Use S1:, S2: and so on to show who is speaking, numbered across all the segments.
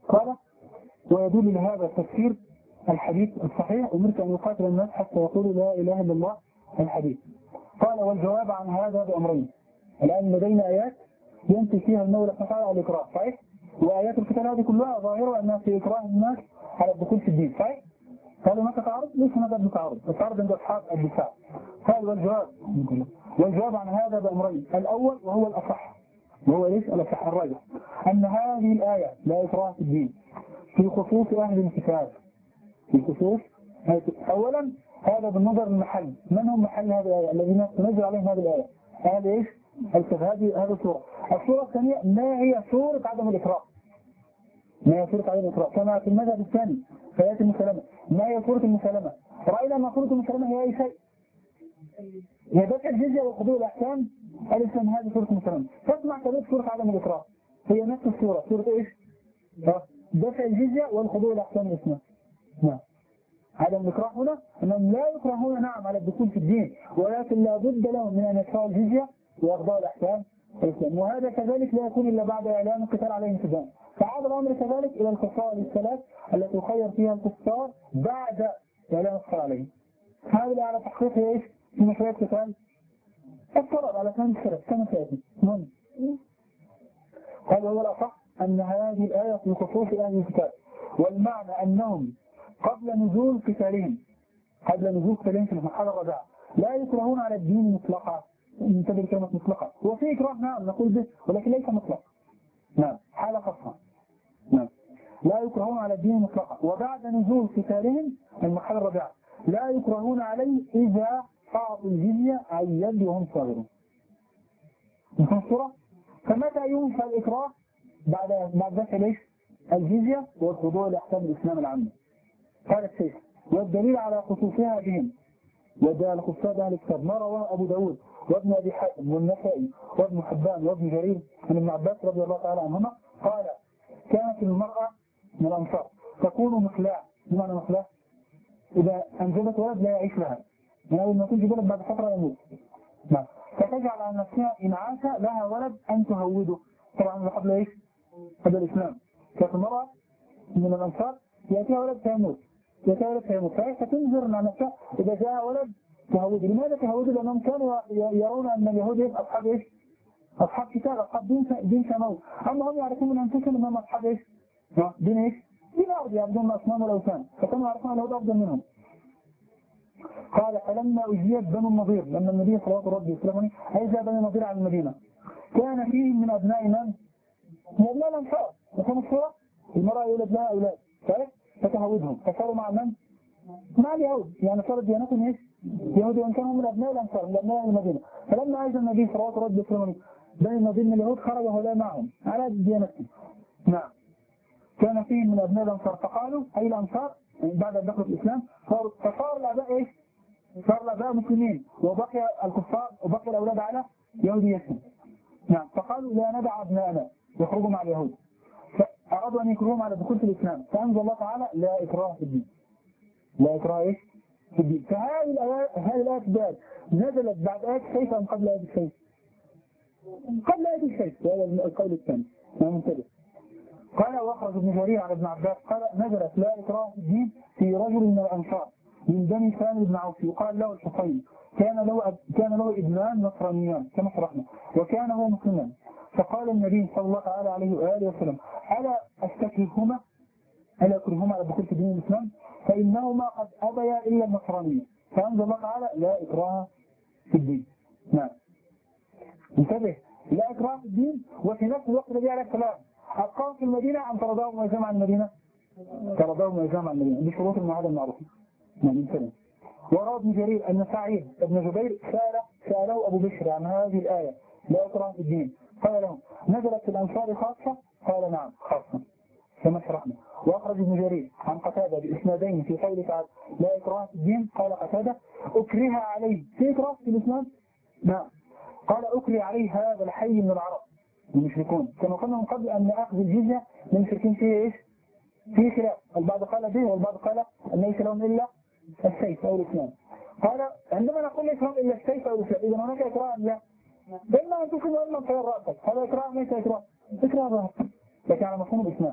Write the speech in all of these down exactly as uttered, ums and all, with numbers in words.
S1: قال ويدل لهذا التفسير الحديث الصحيح أمرت أن يقاتل الناس حتى يقولوا لا إله إلا الله الحديث. قال والجواب عن هذا بأمرين. الآن لدينا آيات ينفي فيها المولى سبحانه وتعالى على الإكراه صحيح؟ وآيات القتال هذه كلها ظاهرة أنها في إكراه الناس على الدخول في الدين صحيح؟ قالوا هناك تعارض؟ ليس هناك تعارض، التعارض عند أصحاب الدفاع. قال والجواب والجواب عن هذا بأمرين. الأول وهو الأصح، وهو ليس الأصح الراجح، أن هذه الآية لا إكراه في الدين في خصوص أهل الكتاب. في خصوص أولا هذا بالنظر للمحل، من هم محل هذه الآية الذين تنزل عليهم هذه الآية؟ هذه إيش؟ هذه هذه الصورة. الصورة الثانية ما هي صورة عدم الإكراه؟ ما هي صورة عدم الإكراه؟ كما في المذهب الثاني في آيات المسلمة، ما هي صورة المسلمة؟ رأينا أن صورة المسلمة هي أي شيء؟ هي دفع الجزية والخضوع الأحكام الإسلام، هذه صورة المسلمة. تسمع كذلك صورة عدم الإكراه هي نفس الصورة، صورة إيش؟ دفع الجزية والخضوع الأحكام الإسلام. نعم. عدم الإكراه هنا أنهم لا يكرهون نعم على الدخول في الدين، ولكن لا بد لهم من أن يدفعوا الجزية ويخضعوا الأحكام الإسلام، وهذا كذلك لا يكون إلا بعد إعلان القتال عليهم سجان. فعاد الأمر كذلك إلى الخصال الثلاث التي يخير فيها الكفار بعد إعلان القتال عليهم. هذا على تحقيق إيش؟ في مشروع القتال الطلب على كلام السلف كما سيأتي. قال هو الأصح أن هذه الآية في خصوص أهل الكتاب، والمعنى أنهم قبل نزول قتالهم قبل نزول قتالهم في المرحلة الرابعة لا يكرهون على الدين مطلقا. انتبه كلمة مطلقة، هو في إكراه نعم نقول به ولكن ليس مطلق، نعم حالة خاصة، نعم لا يكرهون على الدين مطلقا. وبعد نزول قتالهم المرحلة الرابعة لا يكرهون عليه إذا أعطوا الجزية عن يد وهم صاغرون. نفهم الصورة؟ فمتى ينفى الإكراه؟ بعد بعد دفع ليش؟ الجزية والخضوع لأحكام الإسلام العامة. قال الشيخ والدليل على خصوصها بهم ودليل خصوصها أهل الكتاب ما رواه أبو داود وابن أبي حاتم والنسائي وابن حبان وابن جرير عن ابن عباس رضي الله تعالى عنهما قال كانت المرأة من الأنصار تكون مخلاة. بمعنى مخلاة؟ إذا أنجبت ولد لا يعيش لها، من أول ما تنجب ولد بعد فترة يموت، نعم فتجعل عن نفسها إن عاش لها ولد أن تهوده. طبعا قبل إيش؟ قبل الإسلام كانت المرأة من الأنصار يأتيها ولد فيموت يأتيها ولد فيموت فتنذر عن نفسها إذا جاء ولد تهوده. لماذا تهوده؟ لأنهم كانوا يرون أن اليهود أصحاب إيش؟ أصحاب كتاب، أصحاب دين دين سماوي، أما هم يعرفون من أنفسهم أنهم أصحاب إيش؟ دين إيش؟ دين أرض يعبدون الأصنام والأوثان، فكانوا يعرفون أن اليهود أفضل منهم. قال فلما أجيت بنو النضير لما النبي صلى الله عليه وسلم أجى بنو النضير على المدينة كان فيهم من أبناء من؟ من أبناء الأنصار. وكان الصورة المرأة يولد لها أولاد فتهودهم فصاروا مع من؟ مع اليهود، يعني صارت ديانتهم إيش؟ يهود، وإن كانوا من أبناء الأنصار من أبناء المدينة. فلما أجى النبي صلى الله عليه وسلم بني النضير من اليهود خرج هؤلاء معهم على ديانتهم. نعم كان فيهم من أبناء الأنصار فقالوا أي الأنصار بعد أن دخلوا الإسلام فصار الأباء إيش؟ صار الأباء مسلمين وبقي الكفار وبقي الأولاد على يهوديتهم. نعم فقالوا لا ندع أبنائنا يخرجوا مع اليهود، فأرادوا أن يكرههم على دخول في الإسلام، فأنزل الله تعالى لا إكراه في الدين. لا إكراه إيش؟ في الدين. فهذه الآيات هذه الآيات بعد نزلت بعد آيات السيف أم قبل آيات السيف؟ قبل آيات السيف، وهذا القول الثاني. أنا منتبه. قال وأخرج ابن جرير عن ابن عباس قال نزلت لا إكراه في الدين في رجل من الأنصار من بني سالم بن عوف يقال له الحصين كان له أب... كان له ابنان نصرانيان كما شرحنا وكان هو مسلما. فقال النبي صلى الله عليه وآله وسلم ألا أستكرههما ألا أكرههما على دخول في دين الإسلام فإنهما قد أبيا إلا النصرانية. فأنزل الله تعالى لا إكراه في الدين. نعم انتبه، لا إكراه في الدين وفي نفس الوقت الذي على الكلام أقام في المدينة أم ترضاهم ويزام عن المدينة؟ ترضاهم ويزام عن المدينة بشروط المعادة المعروفة. نعم انتبه. وروى ابن جرير أن سعيد بن جبير سأل سأله أبو بشر عن هذه الآية لا إكراه في الدين قال له نزلت في الأنصار خاصة؟ قال نعم خاصة كما شرحنا. وأخرج ابن جرير عن قتادة بإسنادين في قوله تعالى لا إكراه في الدين قال قتادة أكره عليه في إكراه في الإسلام؟ نعم قال أكره عليه هذا الحي من العرب المشركون كما قلنا من قبل أن أخذ الجزية من المشركين فيه إيش؟ فيه خلاف، البعض قال به والبعض قال أن ليس لهم إلا السيف أو الإسلام. قال عندما نقول ليس لهم إلا السيف أو الإسلام إذا هناك إكراه لا، إما أن تكون وإما أن تغير رأسك، هذا إكراه ليس إكراه إكراه ظهر لكن على مفهوم الإسلام.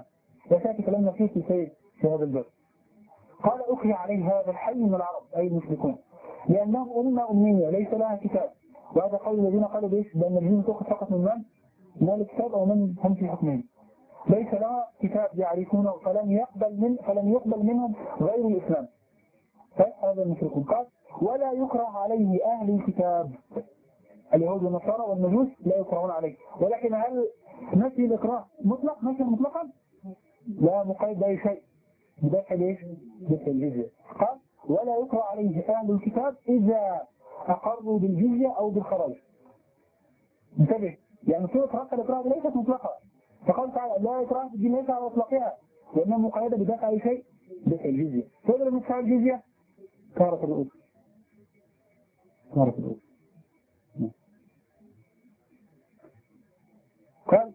S1: وسيأتي كلامنا فيه في سيد في هذا الباب. قال أخرج عليه هذا الحي من العرب أي المشركون لأنهم أمة أمية ليس لها كتاب، وهذا قول الذين قالوا بإيش؟ بأن الدين تأخذ فقط من من؟ من الكتاب أو من هم في حكمهم. ليس لها كتاب يعرفونه فلم يقبل من فلم يقبل منهم غير الإسلام. هذا المشركون. قال ولا يكره عليه أهل الكتاب اليهود والنصارى والمجوس لا يكرهون عليه، ولكن هل نفي الإكراه مطلق نفي مطلقا؟ لا مقيد بأي شيء بدفع ليش؟ بدفع الجزية. قال ولا يكره عليه أهل الكتاب إذا أقروا بالجزية أو بالخراج. انتبه، يعني صورة رأس الإكراه ليست مطلقة، فقال تعالى لا إكراه في الدين ليس على إطلاقها لأنها مقيدة بدفع أي شيء بدفع الجزية. فإذا لم يدفع الجزية كارت الرؤوس كارت الرؤوس. قال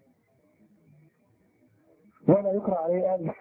S1: ولا يكره عليه أهل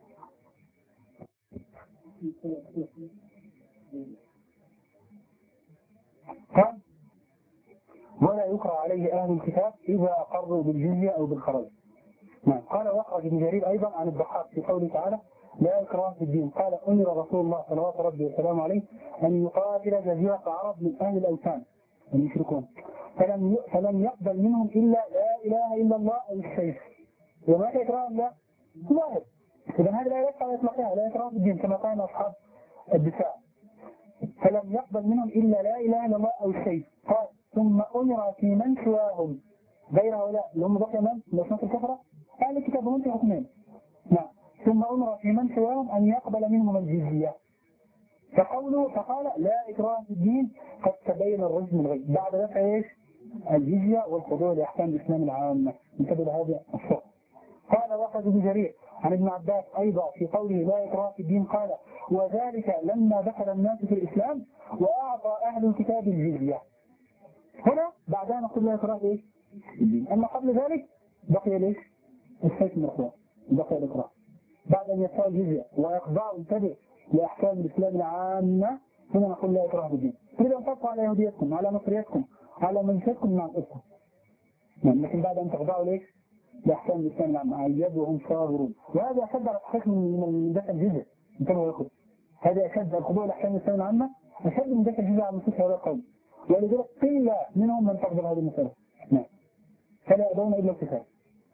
S1: قال ولا يكره عليه أهل الكتاب إذا أقروا بالجزية أو بالخراج. قال وأخرج ابن جرير أيضا عن الضحاك في قوله تعالى لا إكراه في الدين. قال أمر رسول الله صلوات ربي وسلامه عليه أن يقاتل جزيرة العرب من أهل الأوثان المشركون، فلم فلم يقبل منهم إلا لا إله إلا الله أو السيف. وما إكراه لا واحد. إذا هذا لا يدفع على إطلاقها لا إكراه في الدين كما قال أصحاب الدفاع. فلم يقبل منهم إلا لا إله إلا الله أو السيف. قال ثم أمر في من سواهم غير هؤلاء اللي هم بقي من لأصناف الكفرة أهل الكتاب هم في حكمين. نعم. ثم أمر في من سواهم أن يقبل منهم الجزية. فقوله فقال لا إكراه في الدين قد تبين الرشد من الغي بعد دفع ايش؟ الجزية والخضوع لأحكام الإسلام العامة. انتبه لهذا الصوت. قال واحد ابن جرير عن ابن عباس أيضا في قوله لا إكراه في الدين قال وذلك لما دخل الناس في الإسلام وأعطى أهل الكتاب الجزية. هنا بعدها نقول لا إكراه ايش؟ أما قبل ذلك بقي ليش؟ السيف مرفوع بقي الإكراه بعد أن يدفعوا الجزية ويخضعوا انتبه لأحكام الإسلام العامة. هنا نقول لا إكراه في الدين. تريد أن تبقى على يهوديتكم على مصريتكم على منشأتكم مع الأسرة، لكن بعد أن تخضعوا ليش؟ لأحكام الإسلام العامة على اليد وهم صاغرون. وهذا أشد على الحكم من دفع الجزية. انتبهوا يا أخوة، هذا أشد الخضوع لأحكام الإسلام العامة أشد من دفع الجزية على نصوص هذا القول، ولذلك قيل منهم من تقبل هذه المسألة. نعم. فلا يدعون إلا الكتاب.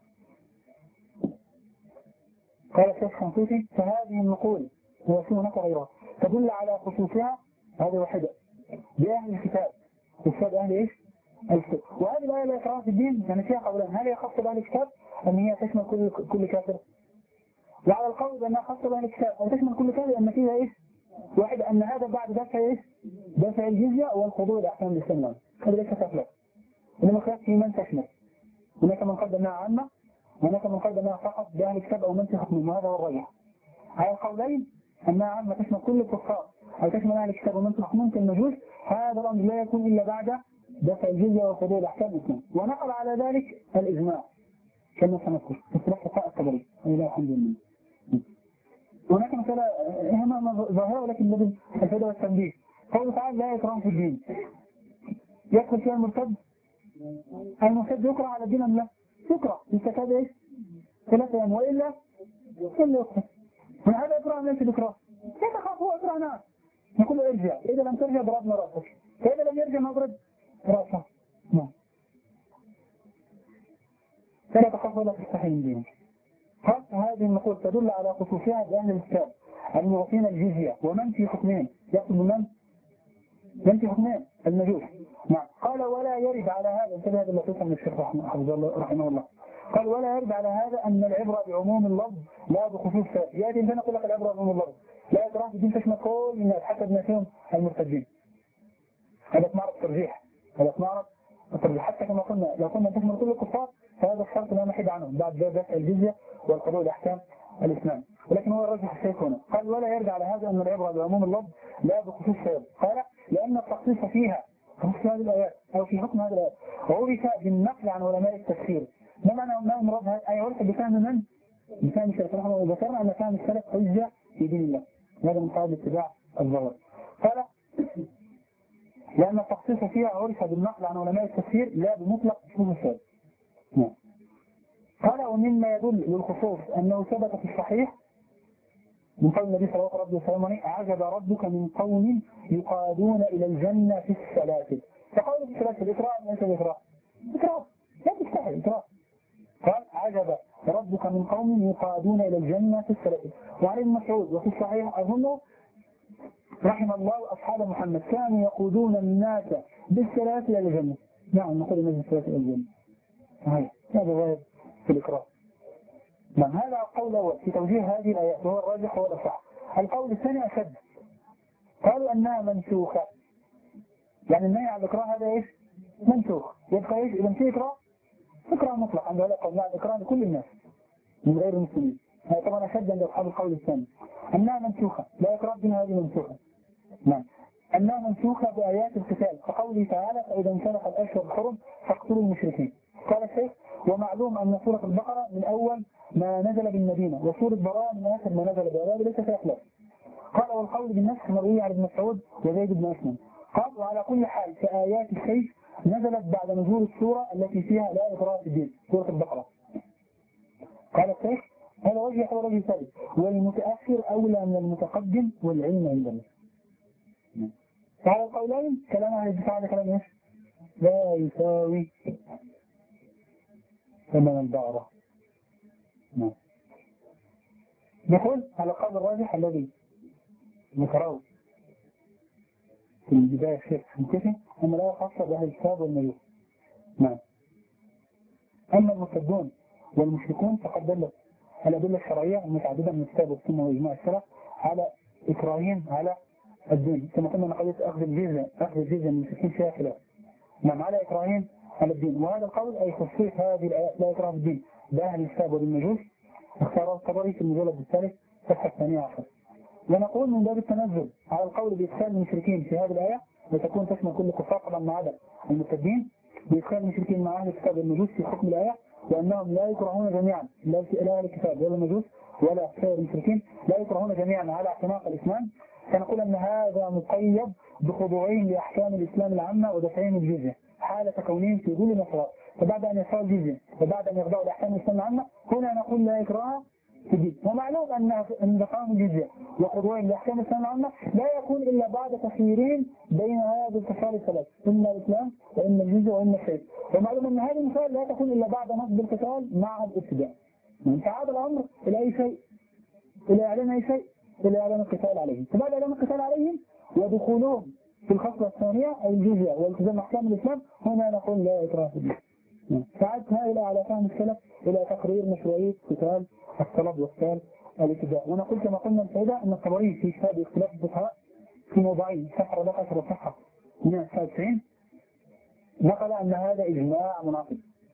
S1: قال الشيخ خنفوتي فهذه النقول وسنة غيرها تدل على خصوصها هذه واحدة بأهل الكتاب وفاد أهل إيش؟ الكتاب. وهذه الآية لا إكراه في الدين يعني فيها قولان، هل هي خاصة بأهل الكتاب أم هي تشمل كل كل كافر؟ وعلى القول بأنها خاصة بأهل الكتاب أو تشمل كل كافر أن فيها إيش؟ واحد أن هذا بعد دفع إيش؟ دفع الجزية والخضوع لأحكام الإسلام. هذا ليس كافر، إنما خلاف في من تشمل. هناك من قال أنها عامة هناك من قال أنها فقط بأهل الكتاب أو من تحكم، وهذا هو الراجح. على القولين أنها عامة تشمل كل الكفار أو تشمل أهل الكتاب ومن تحكمون كالمجوس، هذا الأمر لا يكون إلا بعد دفع الجزية والخضوع لأحكام الإسلام. ونقل على ذلك الإجماع كما سنذكر في اصطلاح فقهاء الطبري أي الحمد لله. هناك مسألة هنا ظاهرة ولكن لازم الفائدة والتنبيه. قوله تعالى لا إكراه في الدين يدخل فيها المرتد. المرتد يكره على الدين أم لا؟ يكره يستفاد إيش؟ ثلاثة أيام وإلا إلا يكره. من هذا إكراه ليس إكراه. كيف تخاف هو إكراه نعم؟ نقول له ارجع، إذا لم ترجع ضربنا رأسك، فإذا لم يرجع نضرب رأسه. نعم. فلا تخاف ولا تستحي من دينك. هذه النقول تدل على خصوصها بأهل الكتاب أن يعطينا الجزية ومن في حكمين يأخذ من؟ من في حكمين المجوس. نعم. قال ولا يرد على هذا انتبه هذا اللطيف من الشيخ رحمه الله. قال ولا يرد على هذا أن العبرة بعموم اللفظ لا بخصوص سبب. يأتي انت نقول لك العبرة بعموم اللفظ لا إكراه في الدين تشمل كل الناس حتى بناتهم المرتدين. هذا في معرض الترجيح هذا في معرض الترجيح حتى كما قلنا لو كنا تشمل كل الكفار فهذا الشرط لا نحيد عنه بعد دفع الجزية والخضوع لأحكام الإسلام. ولكن هو الرجح الشيخ هنا قال ولا يرد على هذا أن العبرة بعموم اللفظ لا بخصوص سبب. قال لأن التخصيص فيها خصوص هذه الآيات أو في حكم هذه الآيات عرف بالنقل عن علماء التفسير. ما معنى ما مراد أي عرف بفهم من؟ بفهم السلف. نحن ذكرنا أن فهم السلف حجة في دين الله. هذا من قاعدة اتباع الظاهر. قال لأن التخصيص فيها عرف بالنقل عن علماء التفسير لا بمطلق خصوص السبب. قال ومما يدل للخصوص أنه ثبت في الصحيح من قول النبي صلى الله عليه وسلم عجب ربك من قوم يقادون إلى الجنة في السلاسل. فقول في السلاسل الإكراه ليس الإكراه إكراه لا تستحي إكراه. قال عجب ربك من قوم يقادون إلى الجنة في السلاسل. وعن ابن مسعود وفي الصحيح أظنه رحم الله أصحاب محمد كانوا يقودون الناس بالسلاسل إلى الجنة. نعم نقول الناس بالسلاسل إلى الجنة. هذا غير في الإكراه. نعم هذا القول الأول في توجيه هذه الآيات وهو الراجح وهو الأصح. القول الثاني أشد، قالوا أنها منسوخة، يعني النهي عن الإكراه هذا إيش؟ منسوخ. يبقى إيش؟ إذا في إكراه إكراه مطلق عند هؤلاء القوم، لا الإكراه لكل الناس من غير المسلمين. هذا طبعا أشد عند أصحاب القول الثاني. أنها منسوخة، لا إكراه دين هذه منسوخة. نعم أنها منسوخة بآيات القتال كقوله تعالى فإذا انسلخ الأشهر الحرم فاقتلوا المشركين. قال الشيخ ومعلوم أن سورة البقرة من أول ما نزل بالمدينة وسورة براءة من آخر ما نزل بأباب ليس فيها خلاف. قال والقول بالنسخ مروي عن ابن مسعود وزيد بن أسلم. قال وعلى كل حال فآيات السيف نزلت بعد نزول السورة التي فيها لا إكراه في الدين سورة البقرة. قال الشيخ هذا وجه حول وجه ثالث والمتأخر أولى من المتقدم والعلم عندنا. فعلى القولين كلام عن الدفاع هذا كلام ايش؟ لا يساوي ثمن البقرة. نعم نقول على القول الراجح الذي ذكره في البداية الشيخ المكفي أن لا خاصة بأهل الكتاب والمجوس. نعم أما المرتدون والمشركون فقد دلت الأدلة الشرعية المتعددة من الكتاب والسنة وإجماع السلف على إكراههم على الدين كما قلنا قضية أخذ الجزية أخذ الجزية من المشركين فيها خلاف. نعم على إكراههم على الدين. وهذا القول أي خصوص هذه الآيات لا إكراه في الدين بأهل الكتاب والمجوس اختاره الطبري في المجلد الثالث صفحة الثانية عشر. ونقول من باب التنزل على القول بإدخال المشركين في هذه الآية وتكون تشمل كل كفار طبعا ما عدا المرتدين بإدخال المشركين مع أهل الكتاب والمجوس في حكم الآية وأنهم لا يكرهون جميعا لا أهل الكتاب ولا المجوس ولا سائر المشركين لا يكرهون جميعا على اعتناق الإسلام. فنقول أن هذا مقيد بخضوعهم لأحكام الإسلام العامة ودفعهم الجزية حالة كونهم في دول النصارى. فبعد أن يدفعوا الجزية وبعد أن يخضعوا لأحكام الإسلام العامة هنا نقول لا إكراه في الدين. ومعلوم أن دفعهم الجزية وخضوعهم لأحكام الإسلام العامة لا يكون إلا بعد تخييرين بين هذه الكفار الثلاث إما الإسلام وإما الجزية وإما الشرك. ومعلوم أن هذه المسائل لا تكون إلا بعد نصب القتال مع الابتداء. فعاد الأمر إلى أي شيء؟ إلى إعلان أي شيء؟ إلى إعلان القتال عليهم. فبعد إعلان القتال عليهم ودخولهم في الخطوة الثانية أي الجزية والتزام أحكام الإسلام هنا نقول لا إكراه في الدين. فعادت هذه على فهم السلف إلى تقرير مشروعية قتال الطلب وقتال الابتداء. ونقول كما قلنا الفائدة أن الطبري في كتاب اختلاف الفقهاء في موضعين صفحة أربعة عشر وصفحة مئة وتسعة وتسعين نقل أن هذا إجماع مناقض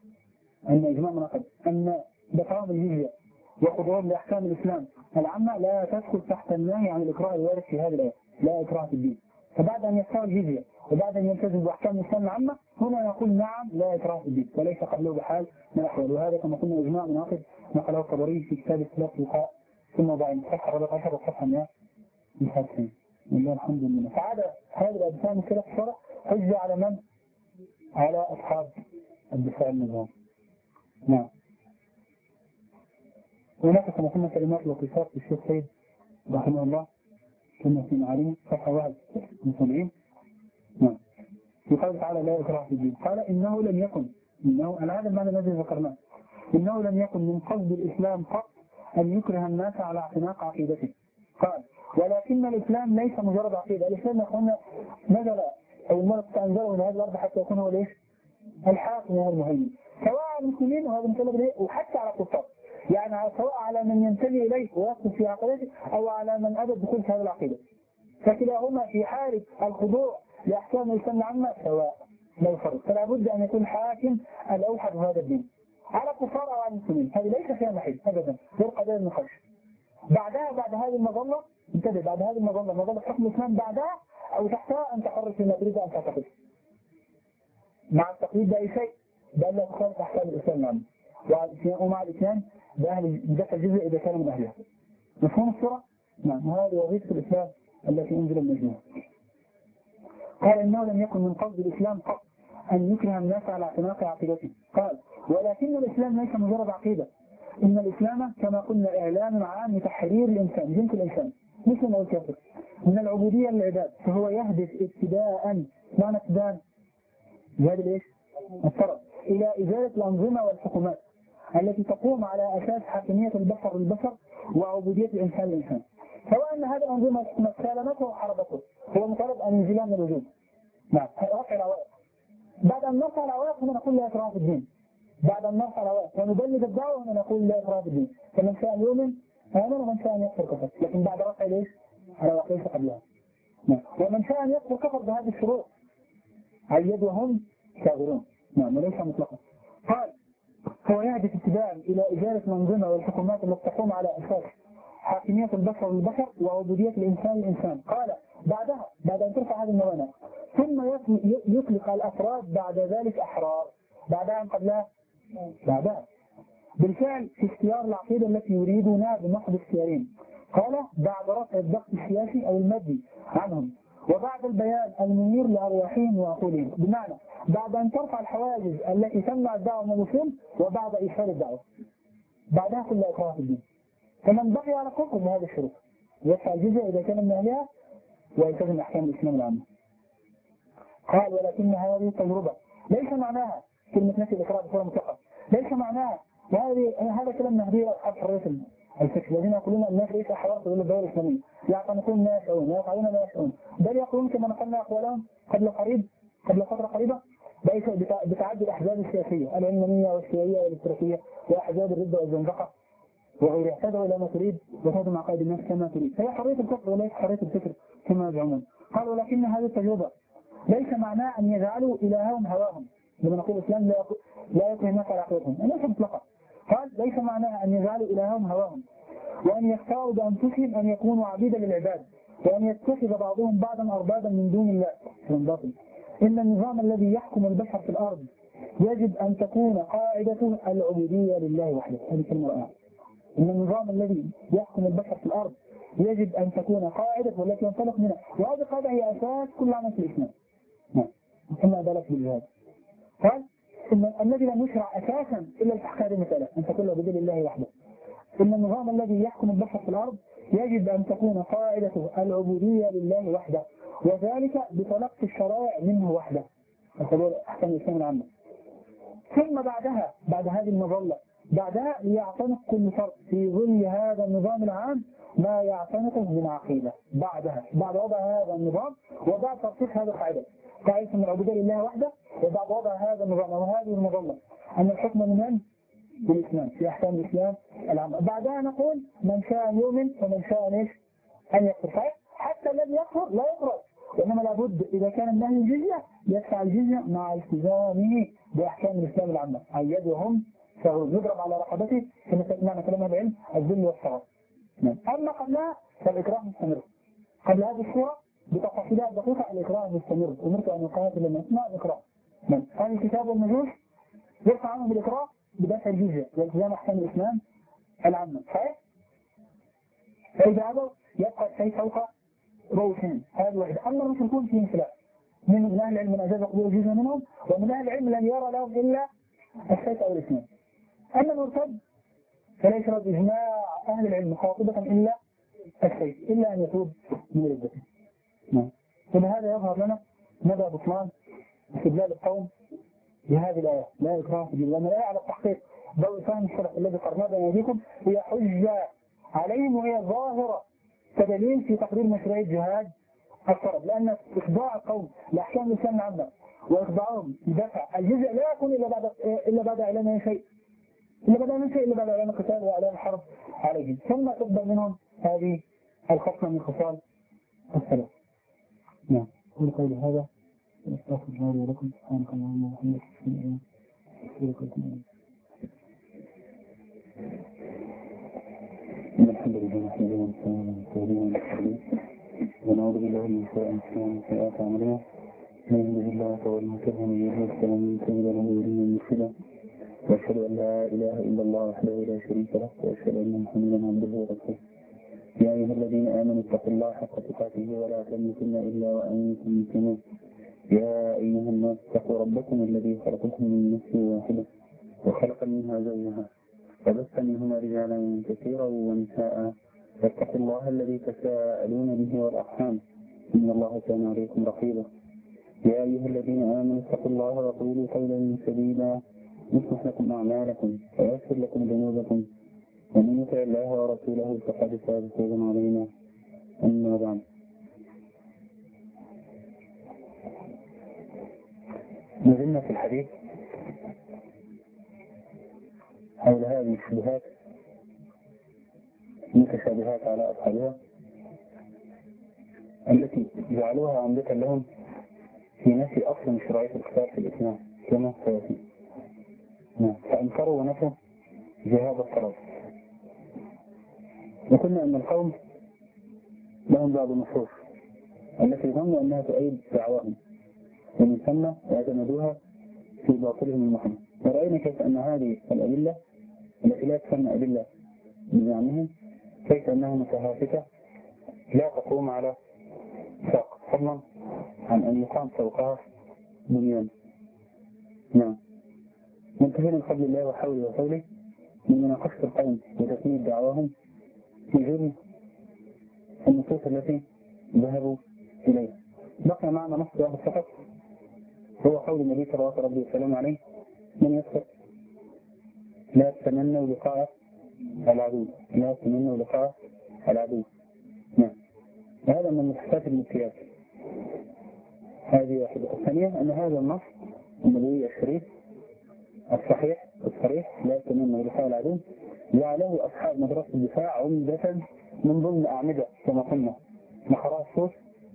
S1: أن إجماع مناقض أن دفعهم الجزية وخضوعهم لأحكام الإسلام العامة لا تدخل تحت النهي عن الإكراه الوارد في هذه الآية لا إكراه في الدين. فبعد أن يدفعوا الجزية وبعد أن يلتزم بأحكام الإسلام العامة هنا نقول نعم لا إكراه في الدين وليس قبله بحال من الأحوال. وهذا كما قلنا إجماع مناقض نقله الطبري في كتاب اختلاف الفقهاء في موضعين صفحة أربعة عشر وصفحة مئة وتسعة وتسعين. والله الحمد لله. فعاد هذه الأدفاع من سلف الشرع حجة على من؟ على أصحاب الدفاع النظام. نعم. هناك كما قلنا كلمات لطيفات للشيخ سيد رحمه الله كما في معالمه صفحة واحد من سبعين. نعم. في قوله تعالى لا إكراه في الدين قال إنه لم يكن إنه على هذا المعنى الذي ذكرناه إنه لم يكن من قصد الإسلام قط أن يكره الناس على اعتناق عقيدته. قال ولكن الإسلام ليس مجرد عقيدة. الإسلام يقولنا نزل أو المرض أنزله من هذه الأرض حتى يكون هو ليش الحاكم وهو المهيمن سواء على المسلمين وهذا مطلب ليه وحتى على الكفار يعني سواء على من ينتمي إليه ويدخل في عقيدته أو على من أبى الدخول في هذه العقيدة. فكلاهما في حالة الخضوع لأحكام الإسلام العامة سواء لا يفرق. فلا بد أن يكون حاكم الأوحد هذا الدين على الكفار أو على المسلمين. هذه ليس فيها محيط أبدا غير قضية النقاش. بعدها بعد هذه المظلة انتبه بعد هذه المظلة مظلة حكم الإسلام بعدها أو تحتها أن تحرر فيما تريد أن تعتقد مع التقييد بأي شيء بأن لا تخالف أحكام الإسلام العامة ومع الإسلام بأهل بدفع الجزء إذا كان من أهلها. مفهوم الصورة؟ نعم. وهذه وظيفة الإسلام التي أنزل المجموع. قال إنه لم يكن من قصد الإسلام قط أن يكره الناس على اعتناق عقيدته. قال ولكن الإسلام ليس مجرد عقيدة، إن الإسلام كما قلنا إعلان عام لتحرير الإنسان جنس الإنسان مثل ما الكافر من العبودية للعباد، فهو يهدف ابتداء معنى ابتداء جهاد الايش؟ الطرف إلى إزالة الأنظمة والحكومات التي تقوم على أساس حاكمية البشر للبشر وعبودية الإنسان للإنسان، سواء أن هذه الأنظمة والحكومات سالمته وحربته، هو مطالب أن ينزلها من الوجود. نعم، رفع العوائق. بعد أن نرفع العوائق هنا نقول لا إكراه في الدين. بعد أن نرفع العوائق ونبلغ الدعوة هنا نقول لا إكراه في الدين، فمن شاء يؤمن آمن ومن شاء يكفر كفر، لكن بعد رفع ليش؟ العوائق ليس قبلها. نعم، ومن شاء يكفر كفر بهذه الشروط عيد وهم كافرون. نعم، وليس مطلقا. قال هو يهدف ابتداء إلى إزالة الأنظمة والحكومات التي تقوم على أساس حاكمية البشر للبشر وعبودية الإنسان للإنسان. قال بعدها بعد أن ترفع هذه الموانع ثم يطلق الأفراد بعد ذلك أحرار. بعدها أم قبلها؟ بعدها بالفعل في اختيار العقيدة التي يريدونها بمحض اختيارين. قال بعد رفع الضغط السياسي أو المادي عنهم وبعد البيان المنير لأرواحهم وعقولهم، بمعنى بعد أن ترفع الحواجز التي تمنع الدعوة من الوصول وبعد إيصال الدعوة. بعدها كل إكراه في الدين. فمن بقي على كفر بهذه الشروط يدفع الجزية إذا كان من أهلها ويلتزم أحكام الإسلام العامة. قال ولكن هذه التجربة ليس معناها كلمة نفي الإكراه بصورة مطلقة، ليس معناها وهذه هذا كلام مهدي أصحاب حرية الفكر الذين يقولون الناس ليس حرام تقول الدولة الإسلامية يعتنقون الناس أو يفعلون ما يشاءون، بل يقولون كما نقلنا أقوالهم قبل قريب قبل فترة قريبة بتعدي الأحزاب السياسية العلمانية والشيوعية والاشتراكية وأحزاب الردة والزندقة وغيرها تدعو إلى ما تريد وتهدم عقائد الناس كما تريد، فهي حرية الفكر وليس حرية الفكر كما يزعمون. قال ولكن هذه التجربة ليس معناه أن يجعلوا إلههم هواهم، لما نقول الإسلام لا يكره الناس على عقيدتهم ليس مطلقا. قال ليس معناه أن يجعلوا إلههم هواهم وأن يختاروا بأنفسهم أن يكونوا عبيدا للعباد وأن يتخذ بعضهم بعضا أربابا من دون الله من باطل. إن النظام الذي يحكم البشر في الأرض يجب أن تكون قاعدته العبودية لله وحده. هذه كلمة رائعة. إن النظام الذي يحكم البشر في الأرض يجب أن تكون قاعدة والتي ينطلق منها، وهذه القاعدة هي أساس كل عمل في الإسلام. نعم، ثم ذلك بالجهاد. قال إن الذي لم يشرع أساسا إلا في هذه المسألة أن تكون عبودية لله وحده. إن النظام الذي يحكم البشر في الأرض يجب أن تكون قاعدته العبودية لله وحده، وذلك بتلقي الشرائع منه وحده. أحكام الإسلام العامة. ثم بعدها بعد هذه المظلة بعدها يعتنق كل فرد في ظل هذا النظام العام ما يعتنقه من عقيدة. بعدها بعد وضع هذا النظام وبعد ترسيخ هذا القاعدة قاعدة من العبودية لله وحده، وبعد وضع هذا النظام وهذه المظلة أن الحكم من من؟ بالإسلام في أحكام الإسلام العامة. بعدها نقول من شاء أن يؤمن ومن شاء أن أن يكفر. حتى الذي يكفر لا يكفر، وإنما لابد إذا كان من أهل الجزية يدفع الجزية مع التزامه بأحكام الإسلام العامة. أيدهم يضرب على رقبته كما معنى كلام العلم الذل والصغر. أما قبلها فالإكراه مستمر. قبل هذه الصورة بتفاصيلها الدقيقة الإكراه مستمر. أمرت أن يقاتل الناس مع الإكراه. هذا الكتاب والنجوش يرفع عنهم الإكراه بدفع الجزية والتزام أحكام الإسلام العامة. صحيح؟ فإذا أبوا يبقى الشيء فوق رؤوسهم. هذا واحد. أما المشركون فيهم خلاف، من أهل العلم من أجاز قبول الجزية منهم، ومن أهل العلم لن يرى لهم إلا الشيء أو الإسلام. أما المرتد فليس له إجماع أهل العلم خاطبة إلا الشيء إلا أن يتوب من ردته. نعم. فبهذا يظهر لنا مدى بطلان استدلال القوم بهذه الآية لا إكراه في الدين، لأن الآية على التحقيق ضوء فهم الشرع الذي قرنا بين أيديكم هي حجة عليهم وهي ظاهرة كدليل في تقرير مشروعية جهاد الطلب، لأن إخضاع القوم لأحكام الإسلام العامة وإخضاعهم بدفع الجزء لا يكون إلا بعد إلا بعد إعلان شيء إلا بعد إعلان شيء إلا بعد إعلان القتال وإعلان الحرب عليهم، ثم تقبل منهم هذه الخصلة من خصال الثلاث. نعم. كل قول هذا أستغفر الله ولكم سبحانك اللهم وبحمدك الحمد لله نحمده ونستعينه ونستغفره ونعوذ بالله من شرور أنفسنا ومن سيئات أعمالنا. من يهده الله فهو المهتدي ومن يضلل فلن تجد له وليا مرشدا. وأشهد أن لا إله إلا الله وحده لا شريك له وأشهد أن محمدا عبده ورسوله. يا أيها الذين آمنوا اتقوا الله حق تقاته ولا تموتن إلا وأنتم مسلمون.
S2: يا أيها الناس اتقوا ربكم الذي خلقكم من نفس واحدة وخلق منها زوجها وبث منهما رجالا كثيرا ونساء واتقوا الله الذي تساءلون به والأرحام إن الله كان عليكم رقيبا يا أيها الذين آمنوا اتقوا الله وقولوا قولا سديدا يصلح لكم أعمالكم ويغفر لكم ذنوبكم ومن يطع الله ورسوله فقد فاز فوزا عظيما. أما بعد، ما زلنا في الحديث حول هذه الشبهات المتشابهات على أصحابها التي جعلوها عمدة لهم في نفي أصل من شرعية الكتاب في الإسلام كما سيأتي. فأنكروا ونفوا جهاد الطلب، وقلنا أن القوم لهم بعض النصوص التي ظنوا أنها تؤيد دعواهم ومن ثم اعتمدوها في باطلهم المحمد. ورأينا كيف أن هذه الأدلة التي لا تسمى أدلة بزعمهم كيف أنها متهافتة لا تقوم على ساق، فضلا عن أن يقام فوقها بنيان. نعم، منتهين قبل الله وحوله وحوله من مناقشة القوم وتثميد دعواهم في جل النصوص التي ذهبوا إليها. بقي معنا نص واحد فقط هو قول النبي صلى الله عليه وسلم عليه: من يسكت لا تتمنوا لقاء العدو، لا تتمنوا لقاء العدو. نعم، وهذا من مصحات الامتياز. هذه واحدة. الثانية أن هذا النص النبوي الشريف الصحيح الصريح لا تتمنوا لقاء العدو جعله أصحاب مدرسة الدفاع عمدة من ضمن أعمدة كما قلنا مخراج الصوت،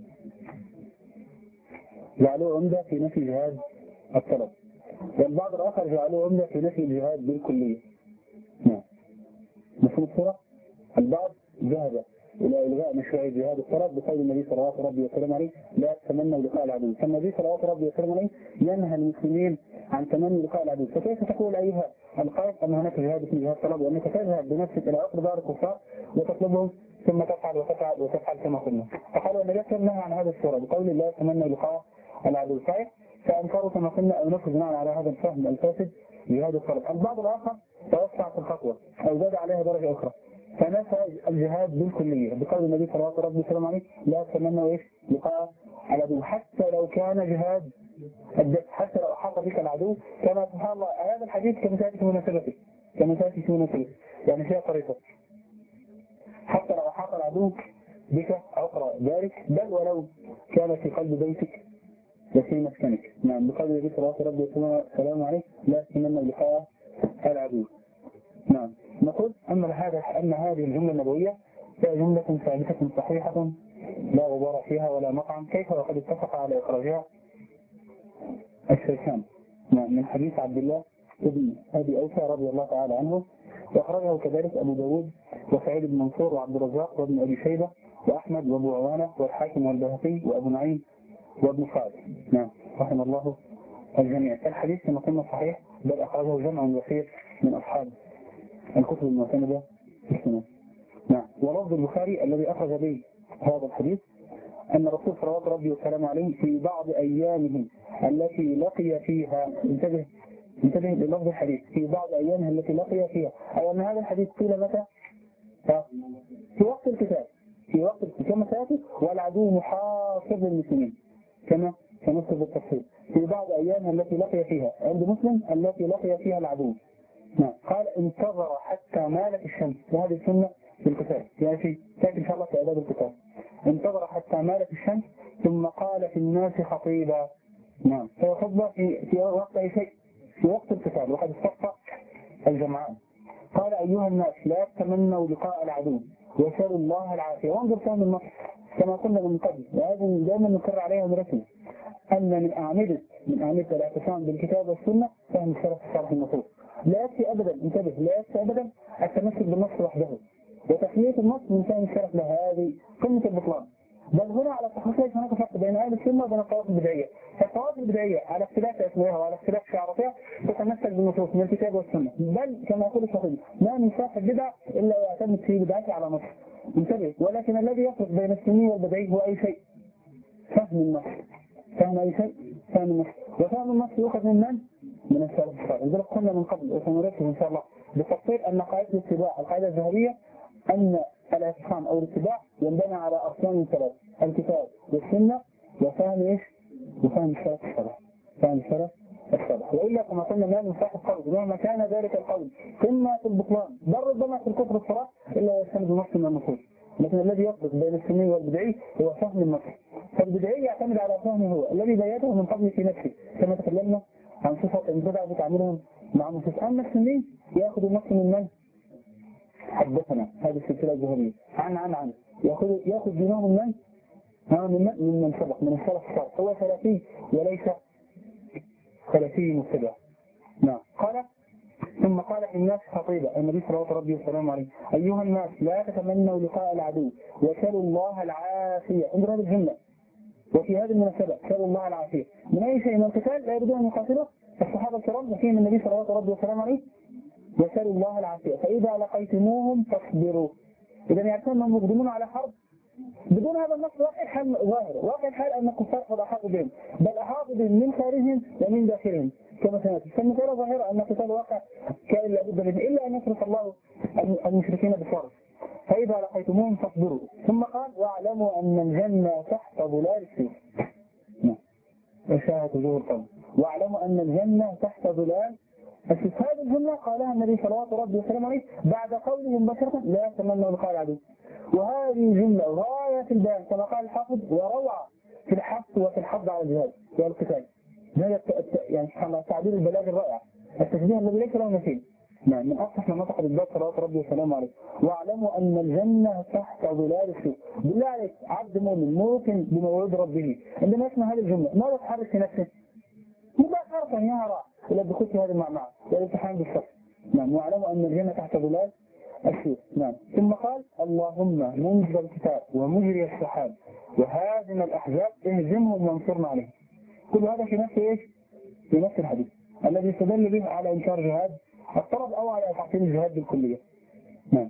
S2: جعلوه عمدة في نفي جهاد الطلب، والبعض الآخر جعلوه عمدة في نفي الجهاد بالكلية. نعم، مفهوم الصورة؟ البعض ذهب إلى إلغاء مشروعية جهاد الطلب بقول النبي صلى الله عليه وسلم عليه: لا تتمنوا لقاء العدو. فالنبي صلى الله عليه وسلم عليه ينهى المسلمين عن تمني لقاء العدو، فكيف تقول أيها القائد أن هناك جهاد اسمه جهاد طلب وأنك تذهب بنفسك إلى أخر دار الكفار وتطلبهم ثم تفعل وتفعل وتفعل كما قلنا؟ فقالوا النبي صلى الله عليه وسلم نهى عن هذا الصورة بقول لا تتمنوا لقاء العدو صحيح، فأنكروا كما قلنا أو نفذ بناء على هذا الفهم الفاسد جهاد الطلب. البعض الآخر توسع في الخطوة أو زاد عليها درجة أخرى فنفى الجهاد بالكلية بقول النبي صلى الله عليه وسلم عليه: لا تتمنوا إيش لقاء العدو حتى لو كان جهاد الدفع، حتى لو أحاط بك العدو. كما سبحان الله هذا الحديث كما تأتي في مناسبته كما تأتي في مناسبته يعني فيها طريقة حتى لو أحاط العدو بك أو أخرى ذلك، بل ولو كان في قلب بيتك وفي مسكنك. نعم، بقول النبي صلى الله عليه وسلم لا تتمنوا لقاء العدو. نعم، نقول أما هذا أن هذه الجملة النبوية هي جملة ثابتة صحيحة لا غبار فيها ولا مطعم. كيف وقد اتفق على إخراجها الشيخان؟ نعم، من حديث عبد الله ابن أبي أوفى رضي الله تعالى عنه، وأخرجه كذلك أبو داود وسعيد بن منصور وعبد الرزاق وابن أبي شيبة وأحمد وأبو عوانة والحاكم والبيهقي وأبو نعيم وابن سعد. نعم، رحم الله الجميع. الحديث كما قلنا صحيح، بل أخرجه جمع وثيق من أصحاب الكتب المعتمدة في السنة. نعم، ولفظ البخاري الذي أخرج به هذا الحديث أن الرسول صلى الله عليه وسلم عليه في بعض أيامه التي لقي فيها، انتبه انتبه للفظ الحديث، في بعض أيامه التي لقي فيها، أي أن هذا الحديث قيل متى؟ في وقت القتال، في وقت كما سيأتي، والعدو محاصر للمسلمين كما سنذكر بالتفصيل. في بعض أيامه التي لقي فيها عند مسلم التي لقي فيها العدو. نعم، قال انتظر حتى مالت الشمس، وهذه السنة في القتال يعني تأتي إن شاء الله في آداب القتال. انتظر حتى مالت الشمس ثم قال في الناس خطيبا. نعم، هو خطبة في, في وقت أي شيء، في وقت القتال وقد استقى الجمعان. قال أيها الناس لا تتمنوا لقاء العدو وسألوا الله العافية. وانظر فهم النص كما قلنا من قبل، وهذا دائما نكرر عليها ونرسل أن من أعمدة من أعمدة الاعتصام بالكتاب والسنة فهم السلف الصالح النصوص. لا يكفي أبدا، انتبه، لا يكفي أبدا التمسك بالنص وحده وتحلية النص من فهم السلف لهذه قمة البطلان. بل هنا على تخصيص هناك فرق بين أهل السنة وبين الطوائف البدعية. فالطوائف البدعية على اختلاف أسمائها وعلى اختلاف شعاراتها تتمسك بالنصوص من الكتاب والسنة، بل كما يقول الشافعي ما من صاحب بدعة إلا يعتمد في بدعته على نص. انتبه، ولكن الذي يفرق بين السني والبدعي هو أي شيء؟ فهم النص، فهم أي شيء؟ فهم النص. وفهم النص يؤخذ من من؟ من السلف الصالح. لذلك قلنا من قبل وسنركز إن شاء الله بتفصيل أن قاعدة الاتباع القاعدة الذهبية أن الاعتصام أو الاتباع ينبني على أركان ثلاث: الكتاب والسنة وفهم إيش؟ وفهم السلف الصالح. فهم السلف الصالح. وإلا كما قلنا ما من صاحب قول مهما كان ذلك القول إما في البطلان بل ربما في الكفر الصراح إلا يستند نص من النصوص. لكن الذي يفرق بين السني والبدعي هو فهم النص. فالبدعي يعتمد على فهمه هو الذي بيته من قبل في نفسه كما تكلمنا عن صفة البدع بتعاملهم مع النصوص. أما السني يأخذ النص من من؟ حدثنا هذه السلسلة الذهبية عن عن عن يأخذ يأخذ دينه من من؟ من من من من سبق من السلف الصالح. هو سلفي وليس سلفي مبتدع. نعم. قال ثم قال الناس خطيبة النبي صلى الله عليه وسلم عليه: أيها الناس لا تتمنوا لقاء العدو وسلوا الله العافية. انظر هذه الجملة. وفي هذه المناسبة سلوا الله العافية من أي شيء؟ من القتال لا يريدون أن يقاتلوا الصحابة الكرام وفيهم النبي صلى الله عليه وسلم عليه وسلوا الله العافية. فإذا لقيتموهم فاصبروا. إذا يعتمد من مقدمون على حرب بدون هذا النص واقع الحال ظاهر، واقع الحال أن الكفار قد أحاطوا بهم، بل أحاطوا بهم من خارجهم ومن داخلهم كما سنأتي. فالمسألة ظاهرة أن القتال واقع كائن لا بد منه إلا أن يصرف الله المشركين بصرف. فإذا لقيتموهم فاصبروا. ثم قال: واعلموا أن الجنة تحت ظلال السيف. وشاهد وجوه القوم. واعلموا أن الجنة تحت ظلال السيف. هذه الجملة قالها النبي صلى الله عليه وسلم عليه بعد قوله مباشرة: لا تمنوا لقاء العدو. وهذه جملة غاية في البيان كما قال الحافظ وروعة في الحث وفي الحض على الجهاد والقتال. هذا يعني سبحان الله تعبير البلاغ الرائع، التشبيه الذي ليس له مثيل. نعم، من أصح ما نطق بالذات صلوات ربي وسلامه عليه. واعلموا أن الجنة تحت ظلال السيف. بالله عليك عبد مؤمن موقن بموعود ربه عندما يسمع هذه الجملة ماذا تحرك في نفسه؟ مباشرة يهرع إلى الدخول في هذه المعمعة والالتحام بالصف. نعم. واعلموا أن الجنة تحت ظلال السيف. نعم. ثم قال: اللهم منزل الكتاب ومجري السحاب وهازم الأحزاب اهزمهم وانصرنا عليهم. كل هذا في نفس ايش؟ في نفس الحديث الذي يستدل به على انكار جهاد الطلب او على تعطيل الجهاد بالكليه. نعم.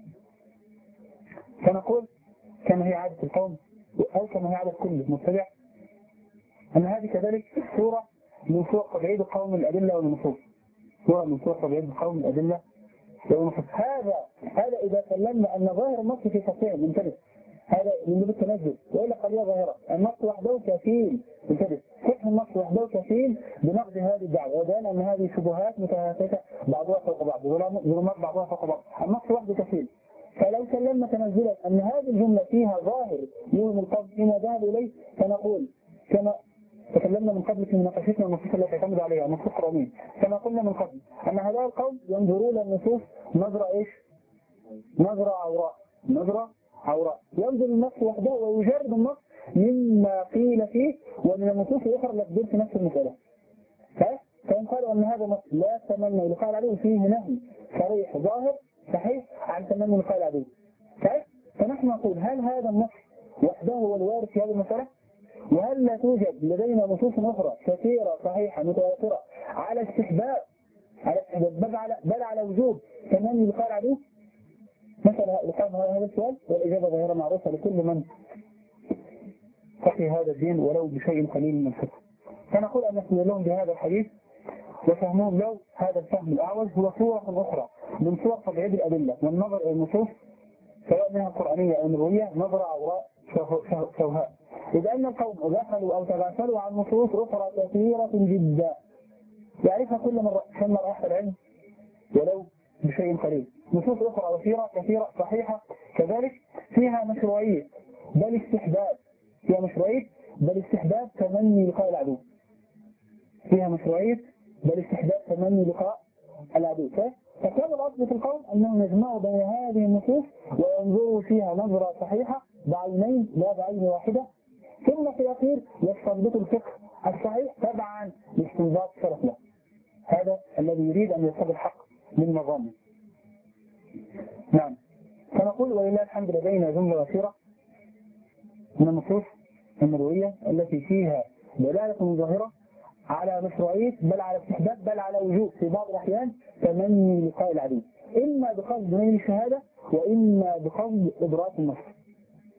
S2: فنقول كما هي عاده القوم او كما هي عاده كل مبتدع ان هذه كذلك صوره من صور تبعيد القوم الادله والنصوص. صوره من صور تبعيد القوم الادله والنصوص. هذا هذا اذا سلمنا ان ظاهر النص في صفين منتبه، هذا من باب التنزل، والا قضيه ظاهره. النص وحده كفيل انتبه، فقه النص وحده كفيل بنقد هذه الدعوه وبيان ان هذه شبهات متهافته بعضها فوق بعض، ظلمات بعضها فوق بعض. النص وحده كفيل. فلو سلمنا تنزلا ان هذه الجمله فيها ظاهر يوم القبض فيما ذهب اليه فنقول كما تكلمنا من قبل في مناقشتنا النصوص التي تعتمد عليها النصوص القرآنية، كما قلنا من قبل ان هؤلاء القوم ينظرون النصوص نظره ايش؟ نظره عوراء، نظره عوراء. ينظر النص وحده ويجرد النص مما قيل فيه ومن النصوص الأخرى التي تدل في نفس المسألة. فإن قالوا أن هذا النص لا تمنى لقاء العدو فيه نهي صريح ظاهر صحيح عن تمنى لقاء العدو. فنحن نقول هل هذا النص وحده هو الوارد في هذه المسألة؟ وهل لا توجد لدينا نصوص أخرى كثيرة صحيحة متواترة على استحباب على استحباب بل على بل على وجوب تمنى لقاء العدو؟ مثلا لقاء هذا السؤال والإجابة ظاهرة معروفة لكل من فقه هذا الدين ولو بشيء قليل من الفقه. فنقول أن نسمي لهم بهذا الحديث وفهمهم له هذا الفهم الأعوج هو صورة أخرى من صور تبعيد الأدلة والنظر إلى النصوص سواء منها قرآنية أو نبوية نظرة عوراء سوهاء. إذا أن القوم غفلوا أو تغافلوا عن نصوص أخرى كثيرة جدا يعرفها كل مرة كم مرة أحد العلم ولو بشيء قليل. نصوص أخرى كثيرة كثيرة صحيحة كذلك فيها مشروعية بل استحباب فيها مشروعية بل استحباب تمني لقاء العدو فيها مشروعية بل استحباب تمني لقاء العدو. فكان الأصل في القول أنهم يجمعوا بين هذه النصوص وينظروا فيها نظرة صحيحة بعينين لا بعين واحدة ثم في الأخير يستنبطوا الفقه الصحيح تبعا لاستنباط السلف له. هذا الذي يريد أن يصل الحق من مظامه. نعم. فنقول ولله الحمد لدينا جملة كثيرة من النصوص النبوية التي فيها دلالة ظاهرة على مشروعية بل على استحباب بل على وجوب في بعض الأحيان تمني لقاء العدو إما بقصد نيل الشهادة وإما بقصد إدراك النص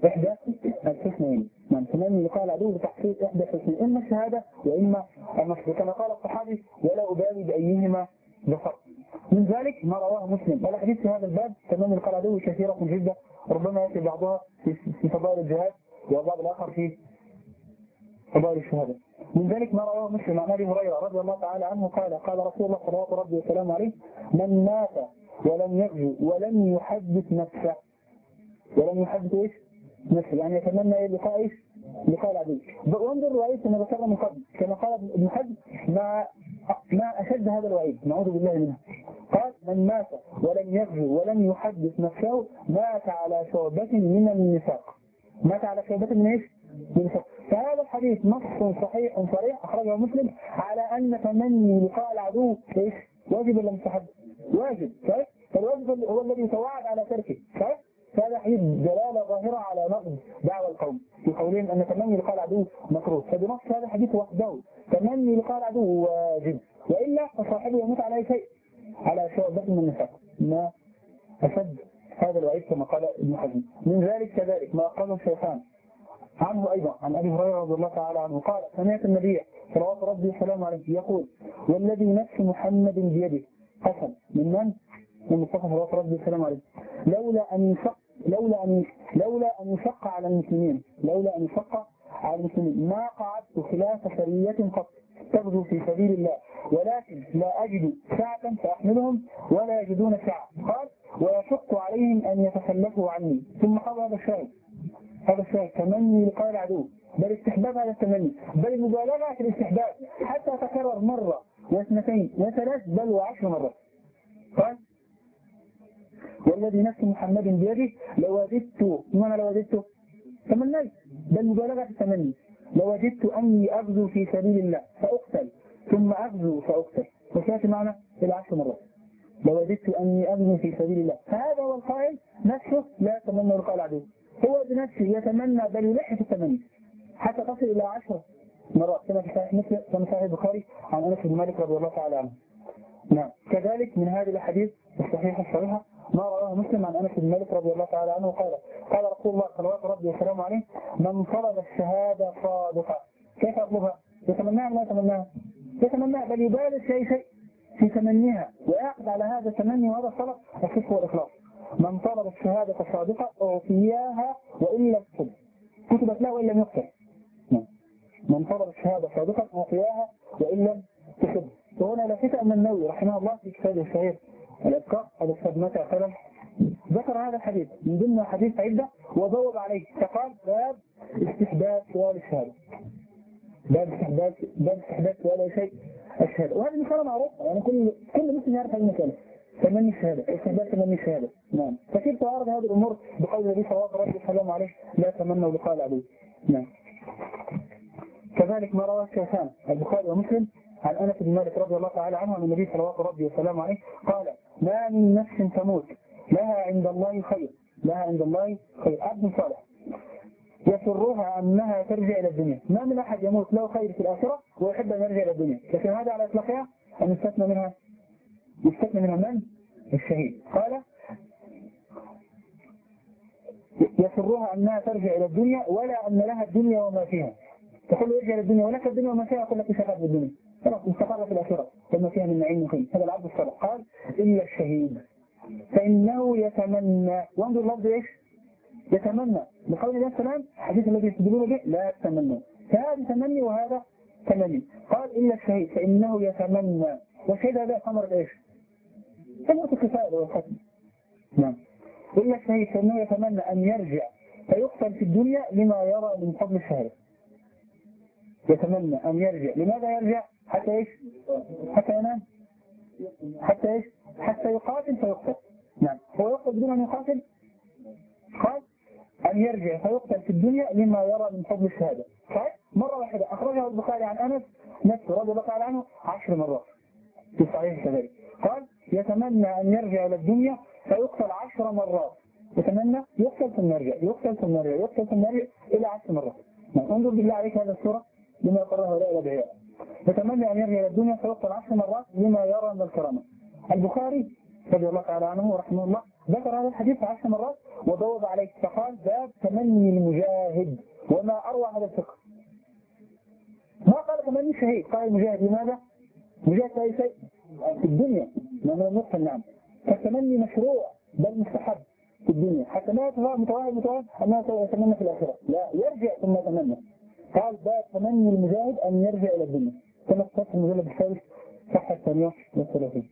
S1: إحدى الحسنين. من تمني لقاء العدو لتحقيق إحدى الحسنين، إما الشهادة وإما النصر، كما قال الصحابي ولا أبالي بأيهما ظفر. من ذلك ما رواه مسلم. والأحاديث في هذا الباب تمني لقاء العدو كثيرة جدا، ربما يأتي بعضها في فضائل الجهاد وبعض الآخر في فضائل الشهادة. من ذلك ما رواه مسلم عن أبي هريرة رضي الله تعالى عنه قال قال رسول الله صلى الله عليه وسلم عليه: من مات ولم يغزو ولم يحدث نفسه، ولم يحدث ايش؟ نفسه، يعني يتمنى ايه؟ لقاء ايش؟ لقاء العدو. وانظر الوعيد كما ذكرنا من قبل، كما قال ابن حزم ما ما اشد هذا الوعيد، نعوذ بالله منه. قال: من مات ولم يغزو ولم يحدث نفسه مات على شعبة من النفاق. مات على شعبة من ايش؟ من النفاق. فهذا الحديث نص صحيح صريح اخرجه مسلم على ان تمني لقاء العدو ايش؟ واجب ولا مستحب؟ واجب، صحيح؟ فالواجب هو الذي يتوعد على تركه، صحيح؟ فهذا حديث دلالة ظاهرة على نقض دعوى القوم في قولهم أن تمني لقاء العدو مكروه، فبنص هذا الحديث وحده تمني لقاء العدو واجب، وإلا فصاحبه يموت على أي شيء، على شعبة من النفاق. ما أشد هذا الوعيد كما قال ابن حزم. من ذلك كذلك ما قاله الشيخان عنه أيضا عن أبي هريرة رضي الله تعالى عنه قال: سمعت النبي صلوات ربي وسلامه عليه يقول: والذي نفس محمد بيده، قسم من من؟ من المصطفى صلوات ربي وسلامه عليه، لولا أن يشق لولا أن لولا أن يشق على المسلمين لولا أن يشق على المسلمين ما قعدت خلاف سرية قط تغزو في سبيل الله، ولكن لا أجد ساعة فأحملهم ولا يجدون ساعة. قال: ويشق عليهم أن يتخلفوا عني. ثم قال هذا الشاهد هذا الشاهد تمني لقاء العدو، بل استحباب هذا التمني، بل المبالغة في الاستحباب حتى تكرر مرة واثنتين وثلاث بل وعشر مرات. قال: والذي نفس محمد بيده لوجدت، ما لوجدت تمنيت، بل مبالغة في التمني، لوجدت أني أغزو في سبيل الله فأقتل ثم أغزو فأقتل، وسيأتي معنا إلى عشر مرات. لوجدت أني أغزو في سبيل الله، فهذا هو القائل نفسه لا يتمنى لقاء العدو، هو بنفسه يتمنى بل يلح في التمني حتى تصل إلى عشر مرات، كما في صحيح مسلم كما في صحيح البخاري عن أنس بن مالك رضي الله تعالى عنه. نعم. كذلك من هذه الأحاديث الصحيحة الصحيحة ما رواه مسلم عن أنس بن مالك رضي الله تعالى عنه قال: قال رسول الله صلوات ربي وسلامه عليه: من طلب الشهادة صادقة. كيف أطلبها؟ يتمناها ولا يتمناها؟ يتمناها، بل يبالغ شيء شيء في تمنيها ويعقد على هذا التمني وهذا الصدق الصدق والإخلاص. من طلب الشهادة صادقة أعطيها وإن لم تكتب، كتبت له وإن لم يكتب. من طلب الشهادة صادقة أعطيها وإن لم تكتب. وهنا لفت أن النووي رحمه الله في كتابه الشهير الأذكار الأستاذ متى خلل ذكر هذا الحديث من ضمن حديث عدة وضوب عليه، فقال: باب استحباب سؤال الشهادة، باب استحباب باب استحباب سؤال أي شيء الشهادة. وهذه مسألة معروفة، يعني كل كل مسلم يعرف هذه المسألة، تمني الشهادة، استحباب تمني الشهادة. نعم. فكيف تعارض هذه الأمور بقول النبي صلى الله عليه وسلم عليه: لا تمنوا لقاء العدو. نعم. كذلك ما رواه الشيخان البخاري ومسلم عن أنس بن مالك رضي الله تعالى عنه عن النبي صلى الله عليه وسلم عليه قال: ما من نفس تموت لها عند الله خير لها عند الله خير عبد صالح يسرها أنها ترجع إلى الدنيا. ما من أحد يموت له خير في الآخرة ويحب أن يرجع إلى الدنيا، لكن هذا على إطلاقها أن يستثنى منها يستثنى منها من؟ الشهيد. قال: يسرها أنها ترجع إلى الدنيا ولا أن لها الدنيا وما فيها. تقول له ارجع إلى الدنيا ولك الدنيا وما فيها، يقول لك شغال في الدنيا، خلاص مستقر في الآخرة وما فيها من نعيم مقيم. هذا العبد الصالح. قال: إلا الشهيد فإنه يتمنى. وانظر لفظ إيش؟ يتمنى، لقول الله السلام حديث الذي يستدلون به: لا تتمنوا. فهذا تمني وهذا تمني. قال: إلا الشهيد فإنه يتمنى. والشهيد هذا ثمرة إيش؟ ثمرة الكفاية والختم. نعم. إلا الشهيد فإنه يتمنى أن يرجع فيقتل في الدنيا لما يرى من فضل الشهادة. يتمنى أن يرجع. لماذا يرجع؟ حتى إيش؟ حتى ينام؟ حتى إيش؟ حتى يقاتل فيقتل. نعم. هو يقتل بدون أن يقاتل؟ قال: أن يرجع فيقتل في الدنيا لما يرى من فضل الشهادة. صحيح؟ مرة واحدة أخرجه البخاري عن أنس نفسه رضي الله تعالى عنه عشر مرات في صحيح كذلك. قال: يتمنى أن يرجع إلى الدنيا فيقتل عشر مرات. يتمنى يقتل ثم يرجع، يقتل ثم يرجع، يقتل ثم يرجع إلى عشر مرات. نعم. انظر بالله عليك هذا السورة لما يقرأه هؤلاء الأدعياء. يتمنى أن يرجع إلى الدنيا فيقتل عشر مرات لما يرى من الكرامة. البخاري رضي الله تعالى عنه ورحمه الله ذكر هذا الحديث عشر مرات وضوب عليه، فقال باب تمني المجاهد. وما أروع هذا الفقه، ما قال تمني الشهيد، قال المجاهد. لماذا؟ مجاهد في أي شيء في الدنيا، لأنه النصف النعم، فالتمني مشروع بل مستحب في الدنيا، حتى ما يتفاهم متواهب متواهب أنه يتمنى في الآخرة، لا، يرجع ثم يتمنى. قال باب تمني المجاهد أن يرجع إلى الدنيا، كما في المجلد الثالث صفحة الثانية والثلاثين.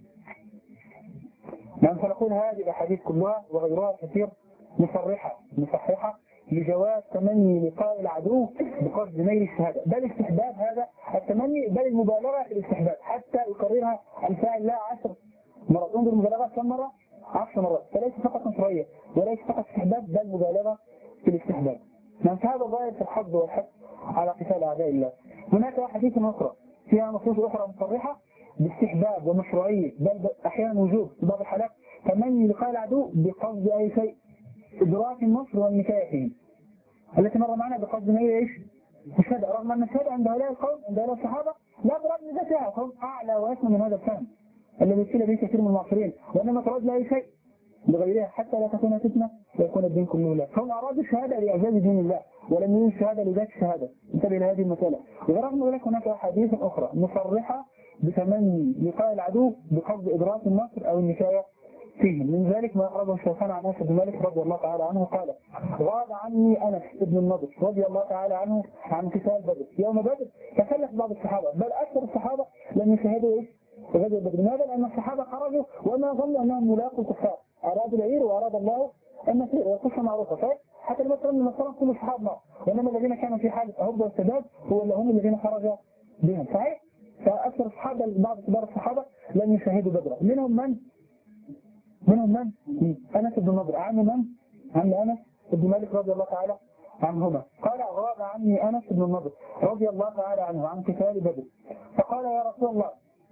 S1: نعم، فنقول هذه الأحاديث كلها وغيرها كثير مصرحة مصححة لجواز تمني لقاء العدو بقصد نيل الشهادة، بل استحباب هذا التمني، بل المبالغة في الاستحباب حتى يكررها الفاعل لا عشر مرات. انظر المبالغة كم مرة؟ عشر مرات، فليس فقط نصرية وليس فقط استحباب بل مبالغة في الاستحباب. نعم، هذا ظاهر في الحظ والحث على قتال أعداء الله. هناك أحاديث أخرى فيها نصوص أخرى مصرحة باستحباب ومشروعية، بل أحيانا وجوب في بعض الحالات تمني لقاء العدو بقصد أي شيء، إدراك النصر والنكاية فيه، التي مر معنا بقصد نيل إيش؟ الشهادة، رغم أن الشهادة عند هؤلاء القوم عند هؤلاء الصحابة لا برغم ذاتها، قوم أعلى وأسمى من هذا الفهم الذي ابتلى به كثير من المعاصرين، وإنما تراد لا أي شيء لغيرها حتى لا تكون فتنة ويكون الدين كله له. هم أرادوا الشهادة لإعزاز دين الله ولم يريدوا الشهادة لذات الشهادة. انتبه إلى هذه المسألة. ورغم ذلك هناك أحاديث أخرى مصرحة بتمني لقاء العدو بقصد إدراك النصر أو النكاية فيه. من ذلك ما أخرجه الشيخان عن أنس بن مالك رضي الله تعالى عنه قال: غاب عني أنس بن النضر رضي الله تعالى عنه عن قتال بدر. يوم بدر تكلف بعض الصحابة، بل أكثر الصحابة لم يشاهدوا إيش؟ غزوة بدر. لماذا؟ لأن الصحابة خرجوا وما ظنوا أنهم ملاقوا الكفار، أرادوا العير وأراد الله النصير، والقصة معروفة. صحيح؟ حتى المسألة من المسألة كل صحابنا، وإنما الذين كانوا في حالة أهب والسداد هو اللي هم الذين خرجوا بهم. صحيح؟ فأكثر الصحابة بعض كبار الصحابة لم يشاهدوا بدر. منهم من؟ منهم من؟ أنس بن النضر. عن من؟ عن أنس بن مالك رضي الله تعالى عنهما قال: غاب عني أنس بن النضر رضي الله تعالى عنه عن قتال بدر، فقال: يا رسول الله،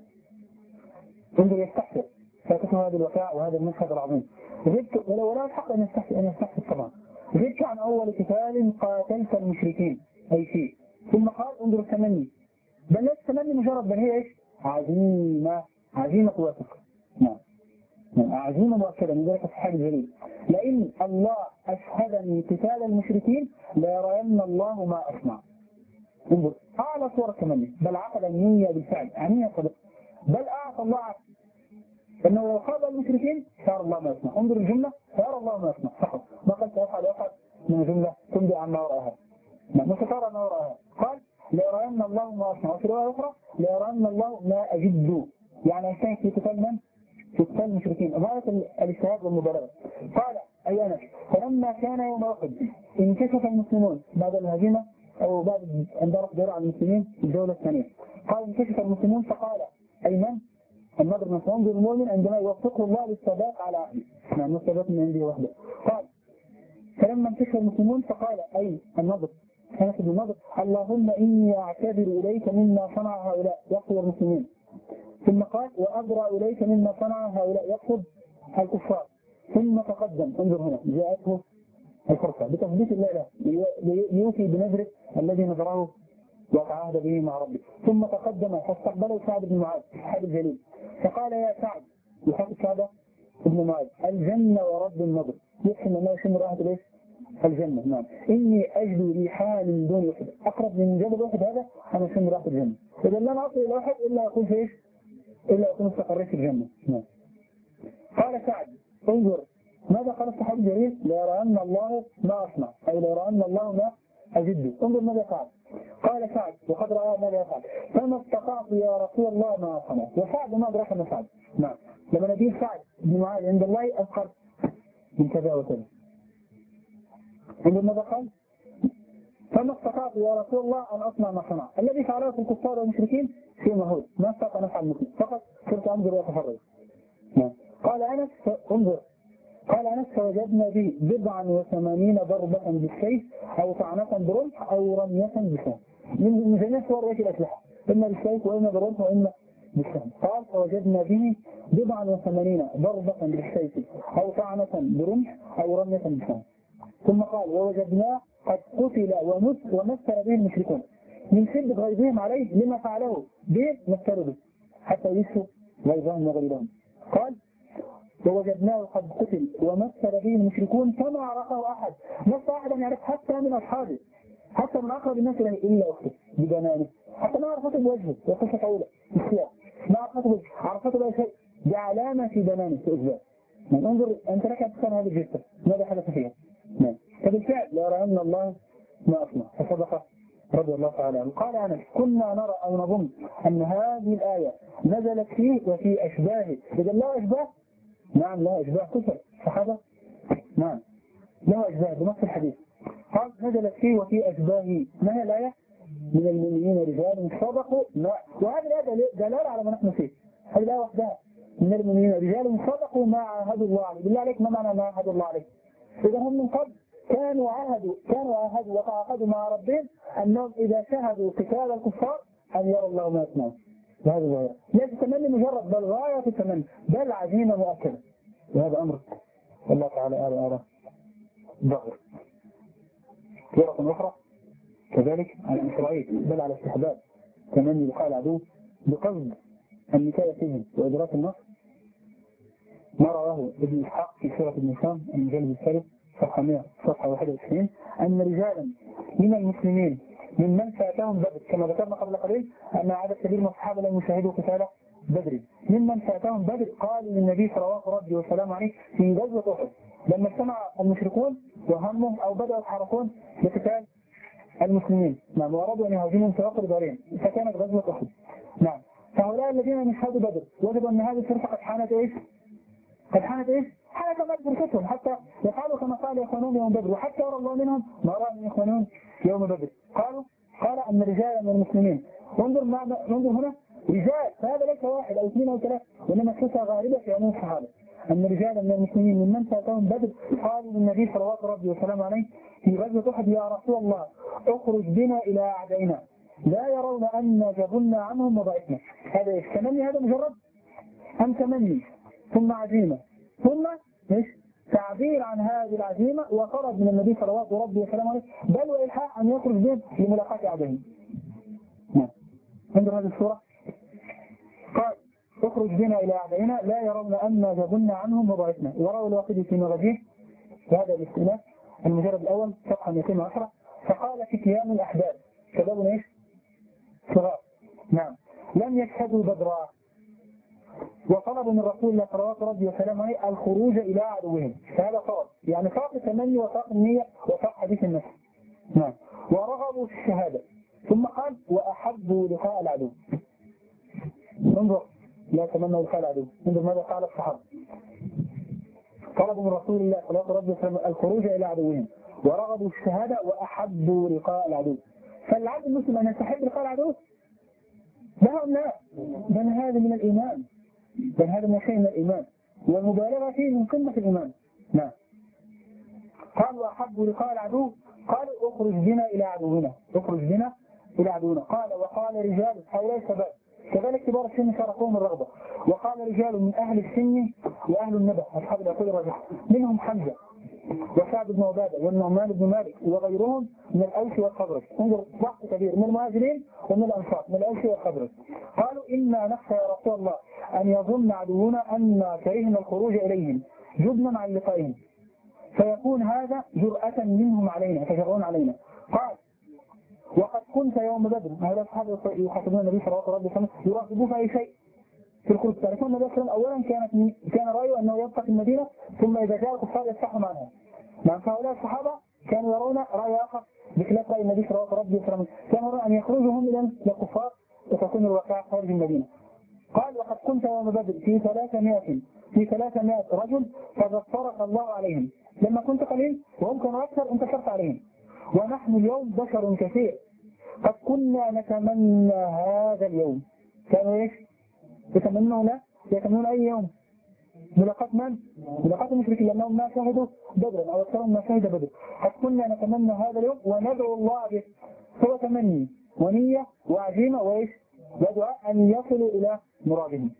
S1: انظر يستحسر فاتته هذه الوقاع وهذا المشهد العظيم. غبت، ولو لا الحق أن يستحسر أن يستحسر طبعا. غبت عن أول قتال قاتلت المشركين أي شيء. ثم قال: انظر التمني، بل ليس تمني مجرد، بل هي إيش؟ عزيمة، عزيمة واثقة. نعم، عزيمة مؤكدة. من ذلك الصحابي الجليل: لئن الله أشهدني قتال المشركين ليرين الله ما أصنع. انظر، أعلى صورة التمني، بل عقد النية بالفعل، عنية صدق، بل أعطى الله عقد أنه لو قابل المشركين سيرى الله ما يصنع. انظر الجملة: سيرى الله ما يصنع فقط، ما قلت أفعل أفعل من جملة تنبئ عن ما وراءها، ما سترى ما وراءها. قال: ليرين الله ما أصنع. وفي رواية أخرى: ليرين الله ما أجد، يعني أشتهي في قتال من؟ في قتال المشركين. غاية الاجتهاد والمبالغة. قال: أي أنس، فلما كان يوم أحد انكشف المسلمون بعد الهزيمة أو بعد أن دارت دور على المسلمين في الجولة الثانية. قال: انكشف المسلمون، فقال: أي من؟ النضر بن مسعود: المؤمن عندما يوفقه الله للثبات على عهده، يعني الثبات من عنده وحده. قال: فلما انكشف المسلمون فقال: أي النضر أنس بن النضر: اللهم إني أعتذر إليك مما صنع هؤلاء، يقصد المسلمين. ثم قال: وأبرأ إليك مما صنع هؤلاء، يقصد الكفار. ثم تقدم، انظر هنا جاءته الفرصة بتثبيت الله له ليوفي بنذره الذي نذره وتعاهد به مع ربه. ثم تقدم فاستقبله سعد بن معاذ الصحابي الجليل، فقال: يا سعد، يخاطب سعد بن معاذ: الجنة ورب النضر. يفهم أنه يشم رائحة ليش؟ الجنة. نعم، إني أجد ريحان من دون أحد، أقرب من جبل أحد هذا أنا أشم رائحة الجنة. إذا لا أصل إلى أحد إلا يكون في إيش؟ إلا يكون استقريت في الجنة. نعم. قال سعد: انظر ماذا قال الصحابي الجليل: ليرين الله ما أصنع، أي ليرين الله ما أجده. انظر ماذا قال. قال سعد: وقد رأى ماذا يفعل، فما استطعت يا رسول الله ما أصنع. وسعد ما أدرك من سعد. نعم، لما نديه سعد بن معاذ عند الله أذكر من كذا وكذا. انظر ماذا قال: فما استطعت يا رسول الله أن أصنع ما صنع. الذي فعله في الكفار والمشركين شيء مهول، ما استطاع أن أفعل مثله، فقط كنت أنظر وأتفرج. نعم. قال أنس: انظر، قال أنس: فوجدنا به بضعا وثمانين ضربة بالسيف أو طعنة برمح أو رمية بسهم. من جميع صور ايش الأسلحة، إما بالسيف وإما بالرمح وإما بالسهم. قال: فوجدنا به بضعا وثمانين ضربة بالسيف أو طعنة برمح أو رمية بسهم. ثم قال: ووجدناه قد قتل ومثل به المشركون من شدة غيظهم عليه لما فعله به، مثلوا به حتى يسوا غيظهم وغيظهم. قال: ووجدناه قد قتل ومثل به المشركون فما عرفه أحد، نفس أحد أن يعرف حتى من أصحابه، حتى من أقرب الناس إليه إلا أخته ببنانه، حتى ما عرفته بوجهه وقصة طويلة بالسياق، ما عرفته بوجهه، عرفته بأي شيء بعلامة في بنانه في إثبات. من انظر أنت لك أن تفهم هذه الجثة ماذا حدث فيها. نعم. فبالفعل لا رأينا الله ما أصنع، فصدق رضي الله تعالى عنه. قال أنس كنا نرى أو نظن أن هذه الآية نزلت فيه وفي أشباهه. إذا لا أشباه؟ نعم لا أشباه كثر صحابة. نعم لا أشباه بنص الحديث. قال نزلت فيه وفي أشباهه. ما هي الآية؟ من المؤمنين رجال صدقوا ما، وهذه الآية دلالة على ما نحن فيه. هذه الآية وحدها من المؤمنين رجال صدقوا ما عاهدوا الله عليه. بالله عليك ما معنى ما عاهدوا الله عليه؟ إذا هم من قبل كانوا عاهدوا كانوا عاهدوا وتعاقدوا مع ربهم أنهم إذا شاهدوا قتال الكفار أن يروا الله ما يصنعون. وهذا الغاية ليس تمني مجرد، بل غاية التمني، بل عزيمة مؤكدة. وهذا أمر الله تعالى أعلى أعلى ظاهر. صورة أخرى كذلك عن إسرائيل بل على استحباب تمني لقاء العدو بقصد النكاية فيهم وإدراك النصر. ما رواه ابن إسحاق في سورة النساء المجلد الثالث صفحة مئة صفحة واحد وتسعين أن رجالا من المسلمين ممن فاتهم بدر، كما ذكرنا قبل قليل أن عدد كبير من الصحابة لم يشاهدوا قتال بدر، ممن فاتهم بدر قالوا للنبي صلوات ربي وسلامه عليه في غزوة أحد لما اجتمع المشركون وهمهم أو بدأوا يتحركون لقتال المسلمين، نعم، وأرادوا أن يهاجموا في وقت دارين، فكانت غزوة أحد. نعم، فهؤلاء الذين يشهدوا بدر وجدوا أن هذه الفرقة قد حانت إيش؟ قد حانت إيش؟ حانت ما فرقتهم، حتى يقالوا كما قال إخوانهم يوم بدر، وحتى يرى الله منهم ما رأى من إخوانهم يوم بدر. قالوا قال أن رجالا من المسلمين، وانظر انظر هنا رجال، فهذا ليس واحد أو اثنين أو ثلاثة، وإنما القصة غالبة في عموم الصحابة. أن رجالا من المسلمين ممن فاتهم بدر قالوا للنبي صلوات ربي وسلامه عليه في غزوة أحد يا رسول الله اخرج بنا إلى أعدائنا لا يرون أن جبنا عنهم وضعفنا. هذا إيش؟ تمني هذا مجرد أم تمني ثم عزيمة ثم إيش؟ تعبير عن هذه العزيمة وطلب من النبي صلوات ربي وسلامه عليه بل وإلحاح أن يخرج بهم لملاقاة أعدائهم. نعم. انظر هذه الصورة. قال اخرج بنا إلى أعدائنا لا يرون أن جبنا عنهم وضعفنا. وروى الواقدي في مغازيه وهذا الاستئناف المجرد الأول صفحة مئتين وعشرة فقال فتيان الأحباب شباب ايش؟ صغار. نعم. لم يشهدوا بدرا وطلبوا من رسول الله صلوات ربي وسلامه عليه الخروج إلى عدوهم. فهذا طلب يعني طاق التمني وطاق النية وطاق حديث النفس. نعم. ورغبوا في الشهادة ثم قال وأحبوا لقاء العدو. انظر لا تمنوا لقاء العدو. انظر ماذا قال الصحابة. طلبوا من رسول الله صلى الله عليه وسلم الخروج إلى عدوهم ورغبوا الشهادة وأحبوا لقاء العدو. فالعبد المسلم أن يستحب لقاء العدو لا لا بل هذا من الإيمان، بل هذا من شيء من الإيمان والمبالغة فيه من قمة الإيمان. نعم. قال وأحبوا لقاء العدو قالوا اخرج بنا إلى عدونا اخرج بنا إلى عدونا. قال وقال رجال هؤلاء الشباب كذلك كبار السن شاركوهم الرغبة. وقال رجال من أهل السن وأهل النبأ أصحاب العقول الراجحة منهم حمزة وسعد بن عبادة والنعمان بن مالك وغيرهم من الأوس والخزرج. انظر ضغط كبير من المهاجرين ومن الأنصار من الأوس والخزرج. قالوا إنا نخشى يا رسول الله أن يظن عدونا أن كرهنا الخروج إليهم جبنا عن لقائهم فيكون هذا جرأة منهم علينا فجرون علينا. قال وقد كنت يوم بدر هؤلاء الصحابة يخاطبون النبي صلى الله عليه وسلم يراقبوه في أي شيء في الخروج. تعرفون النبي صلى الله عليه وسلم أولا كانت كان رأيه أنه يبقى في المدينة ثم إذا جاء الكفار يفتحهم عنها. نعم. فهؤلاء الصحابة كانوا يرون رأي آخر بخلاف رأي النبي صلى الله عليه وسلم، كانوا يرون أن يخرجوا هم إلى الكفار وتكون الواقعة خارج المدينة. قال وقد كنت يوم بدر في ثلاثمائة في ثلاثمائة رجل فذكرك الله عليهم لما كنت قليل وهم كانوا أكثر انتصرت عليهم ونحن اليوم بشر كثير قد كنا نتمنى هذا اليوم. كانوا ايش؟ يتمنون لا يتمنون أي يوم؟ ملاقاة من؟ ملاقاة المشركين لأنهم ما شاهدوا بدرا أو أكثرهم ما شاهد بدر. قد كنا نتمنى هذا اليوم وندعو الله به. هو تمني ونية وعزيمة وإيش؟ ودعاء أن يصلوا إلى مرادهم.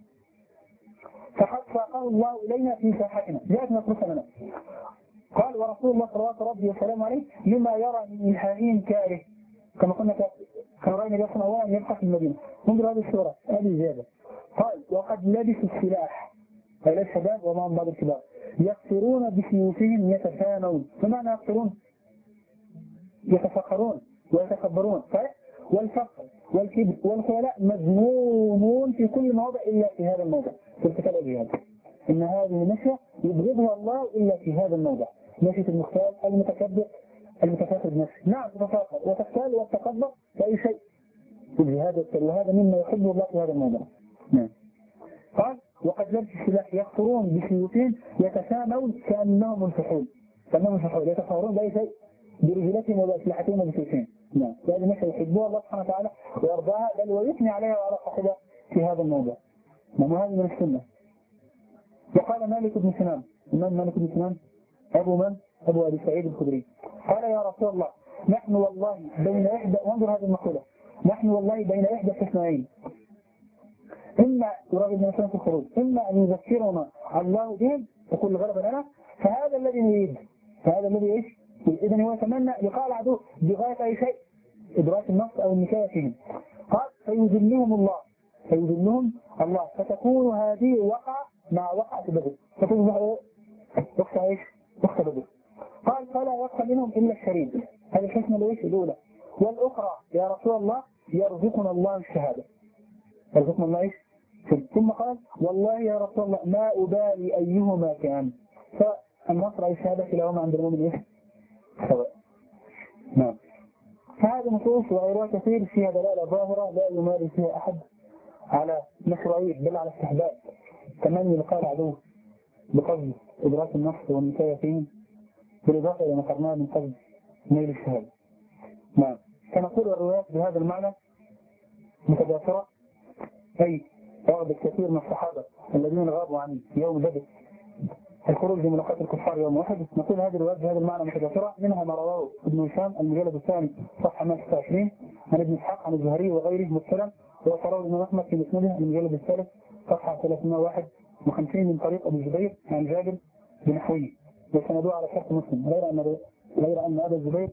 S1: فقد ساقه الله إلينا في ساحتنا جاءت مصرفة لنا. قال ورسول الله صلى الله عليه وسلم عليه لما يرى من إلحاهين كاره كما قلنا كان رأينا يصنع أولا يبقى في المدينة. انظر هذه الصورة هذه زيادة. قال وقد لبسوا السلاح هؤلاء الشباب ومعهم بعض الكبار يقصرون بسيوفهم يتفانون. ما معنى يقصرون؟ يتفخرون ويتكبرون، صحيح؟ والفخر والكبر والخيلاء مذمومون في كل موضع إلا في هذا الموضع، في ارتكاب الجهاد. إن هذه النشأة يبغضها الله إلا في هذا الموضع، نشأة المختال المتكبر المتفاخر بنفسه. نعم تتفاخر وتختال وتتكبر في أي شيء في الجهاد، وهذا مما يحبه الله في هذا الموضع. نعم. قال وقد لبس السلاح يخطرون بسيوفهم يتسامون كأنهم الفحول، كأنهم الفحول يتفاخرون بأي شيء برجلتهم وبأسلحتهم وبسيوفهم. نعم. هذه نشأة يحبها الله سبحانه وتعالى ويرضاها، بل ويثني عليها وعلى صاحبها في هذا الموضع. نعم. وهذه من السنة. وقال مالك بن سنان، من مالك بن سنان؟ أبو من؟ أبو أبي سعيد الخدري. قال يا رسول الله نحن والله بين إحدى، وانظر هذه المقولة، نحن والله بين إحدى حسنين، إما يراغب من في الخروج، إما أن يذكرنا الله بهم وكل غلب لنا، فهذا الذي نريد، فهذا الذي إيش؟ إذن هو يتمنى لقاء العدو بغاية أي شيء، إدراك النص أو النكاية فيهم. قال فيذلهم الله، فيذلهم الله، فتكون هذه وقع مع وقعة بدر، فتكون وقع إيش؟ وقع بدر. قال فلا يبقى منهم إلا الشريد. هذه الحسنة الإيش؟ الأولى. والأخرى يا رسول الله يرزقنا الله الشهادة، يرزقنا الله إيش؟ ثم قال والله يا رسول الله ما أبالي أيهما كان، فالنصر أي الشهادة كلاهما عند المؤمن إيش؟ سواء. نعم. فهذه نصوص وغيرها كثير فيها دلالة ظاهرة لا يمارس فيها أحد على مشروعية بل على استحباب تمني لقاء العدو بقصد إدراك النصر والنكاية فيه، بالإضافة إلى ما قرناه من قصد نيل الشهادة. نعم. فنقول الروايات بهذا المعنى متداخرة، أي رغب الكثير من الصحابة الذين غابوا عن يوم بدر الخروج لملاقاة الكفار يوم واحد، نقول هذه الروايات بهذا المعنى متداخرة. منها ما رواه ابن هشام المجلد الثاني صفحة مئة وستة وعشرين عن ابن إسحاق عن الزهري وغيره مرسلا، ورواه ابن أحمد في مسنده المجلد الثالث صفحة ثلاثمائة وواحد وخمسين من طريق أبي الزبير عن جابر بنحوه، وسندوه على شرط مسلم، غير أن غير أن أبا الزبير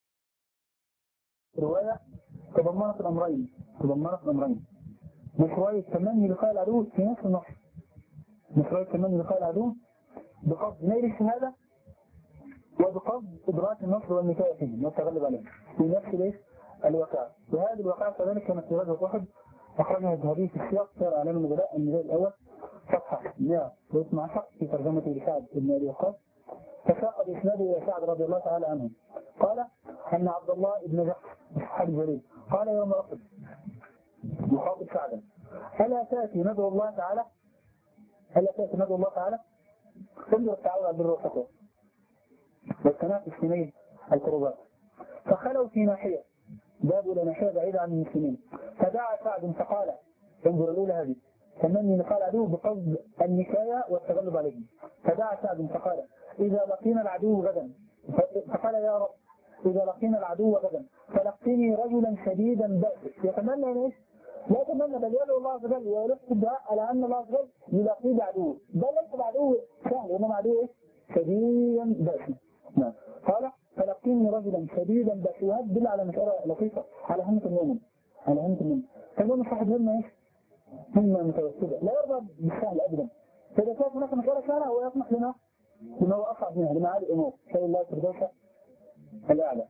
S1: رواية تضمنت الأمرين، تضمنت الأمرين مشروعية تمني لقاء العدو في نفس النص، مشروعية تمني لقاء العدو بقصد نيل الشهادة وبقصد إدراك النصر والنكاية فيه والتغلب عليه في نفس ليش الواقع. وهذه الواقع كذلك كانت في غزوة أحد، أخرجها الذهبي في السياق سير أعلام النبلاء المجلد الأول صفحة مئة واثني عشر في ترجمة لسعد بن أبي وقاص، فساق بإسناده إلى سعد رضي الله تعالى عنه قال أن عبد الله بن جحش الصحابي الجليل قال يوم أحد يخاطب سعدا ألا تأتي ندعو الله تعالى، ألا تأتي ندعو الله تعالى انظر التعاون على البر والتقوى والتنافس في نيل القربات. فخلوا في ناحية، ذهبوا إلى ناحية بعيدة عن المسلمين، فدعا سعد فقال انظر الأولى هذه تمني لقاء العدو بقصد النكاية والتغلب عليهم، فدعا سعد فقال إذا لقينا العدو غدا، فقال يا رب إذا لقينا العدو غدا فلقيني رجلا شديدا بأس يتمنى أن إيش؟ لا يتمنى بل يدعو الله عز وجل ويلح الدعاء على أن الله عز وجل يلاقيه بعدوه، بل ليس بعدوه سهل وإنما عدوه إيش؟ شديدا بأس. نعم. قال فلقيني رجلا شديدا بأس، وهذا دل على مسألة لطيفة على همة المؤمن، على همة المؤمن. فالمؤمن صاحب همة إيش؟ همة متوسطة لا يرضى بالسهل أبدا، فإذا كانت هناك مسألة سهلة هو يطمح لنا لما هو أصعب منها لمعالي الأمور، شاء الله الفردوس الأعلى.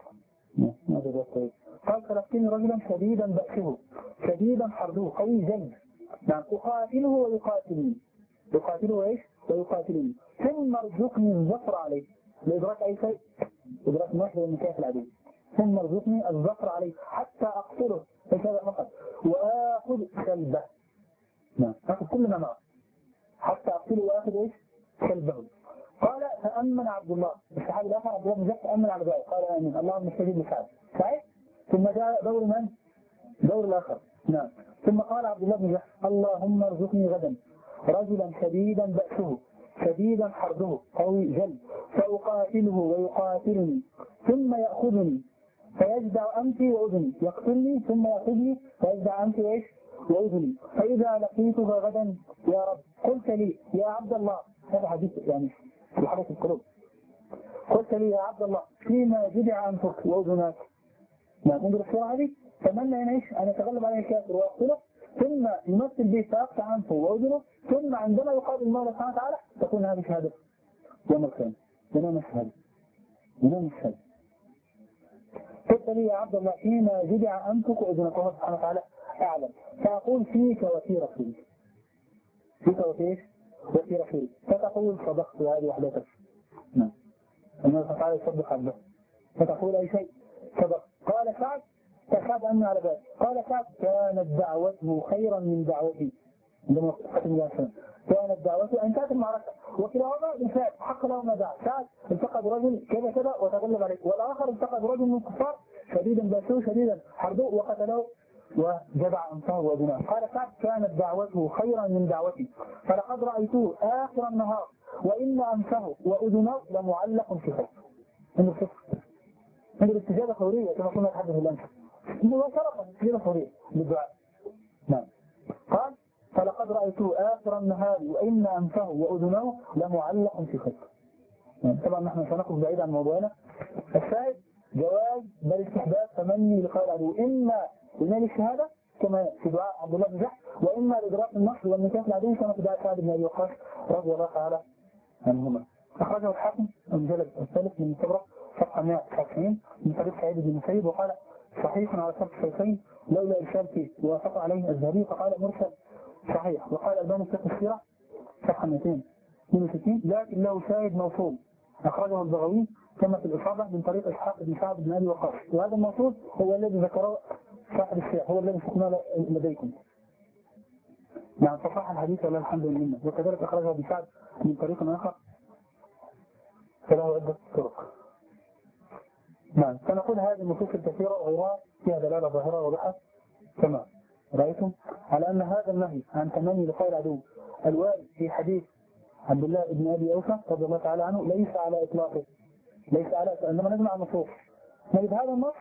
S1: قال فلقيني رجلا شديدا بأسه شديدا حربه قوي جلد، نعم أقاتله ويقاتلني، يقاتله إيش؟ ويقاتلني، ثم ارزقني الظفر عليه لإدراك أي شيء، إدراك النصر والنكاية في العدو، ثم ارزقني الظفر عليه حتى أقتله في هذا فقط وآخذ كلبه، نعم أخذ كل ما معه حتى أقتله وآخذ إيش؟ كلبه. قال فأمن عبد الله الصحابي الآخر عبد الله بن جحش أمن على ذلك قال آمين اللهم استجب لسعد، صحيح؟ ثم جاء دور من؟ دور الآخر، نعم. ثم قال عبد الله بن جحش اللهم ارزقني غدا رجلا شديدا بأسه شديدا حربه قوي جلد فأقاتله ويقاتلني ثم يأخذني فيجدع أنفي وأذني، يقتلني ثم يأخذني فيجدع أنفي وإيش؟ وأذني، فإذا لقيتك غدا يا رب قلت لي يا عبد الله، هذا حديث يعني في حدث القلوب، قلت لي يا عبد الله فيما جدع أنفك وأذنك، نعم انظر الصورة هذه، تمنى أن إيش؟ أن يتغلب عليه الكافر ويقتله ثم يمثل به فيقطع أنفه وأذنه، ثم عندما يقابل المولى سبحانه وتعالى تكون هذه شهادة يوم القيامة. ينام الشهادة ينام الشهادة قلت لي يا عبد الله فيما جدع أنفك وأذنك، الله سبحانه وتعالى أعلم، فأقول فيك وفي رسولك، فيك وفي وفي رسولك، فتقول صدقت وهذه وحدتك. نعم الله سبحانه وتعالى يصدق عبده، فتقول أي شيء صدق. قال سعد فسعد أنه على ذلك، قال سعد كانت دعوته خيرا من دعوتي، عندما ختم الله سنة كانت دعوته أن تأتي المعركة وكلاهما بالفعل حق له ما دعا. سعد التقى برجل كذا كذا وتغلب عليه، والآخر التقى برجل من الكفار شديدا بأسوه شديدا حربوه وقتله وجدع أنفه وأذناه. قال سعد كانت دعوته خيرا من دعوتي، فلقد رأيته آخر النهار وإن أنفه وأذنه لمعلق في خلق. من الصدق من الاستجابة فورية كما كنا نتحدث الآن، مباشرة استجابة فورية للدعاء. نعم قال فلقد رأيته آخر النهار وإن أنفه وأذنه لمعلق في خلق. نعم. طبعا نحن سنقف بعيد عن موضوعنا. الشاهد جواز بل استحباب تمني لقاء العدو، إما لنال الشهادة كما في دعاء عبد الله بن جحش، وإما لإدراك النصر والنكاح العدو كما في دعاء سعد بن أبي وقاص رضي الله تعالى عنهما. أخرجه الحاكم المجلد الثالث من المستدرك صفحة مئة وتسعة وتسعين من طريق سعيد بن المسيب، وقال صحيح على شرط الشيخين لولا إرشاد فيه، ووافق عليه الذهبي فقال مرسل صحيح. وقال الألباني في السيرة صفحة مئتين واثنين وستين لكن له شاهد موصول أخرجه البغوي كما في الإصابة من طريق إسحاق بن سعد بن أبي وقاص، وهذا الموصول هو الذي ذكره صاحب الشيخ، هو الذي سقنا لديكم. نعم صحح الحديث ولا الحمد لله. وكذلك أخرجه ابن سعد من طريق آخر فله عدة طرق. نعم سنقول هذه النصوص الكثيرة وغيرها فيها دلالة ظاهرة واضحة كما رأيتم على أن هذا النهي عن تمني لقاء العدو الوارد في حديث عبد الله بن أبي أوفى رضي الله تعالى عنه ليس على إطلاقه، ليس على إطلاقه. عندما نجمع النصوص نجد هذا النص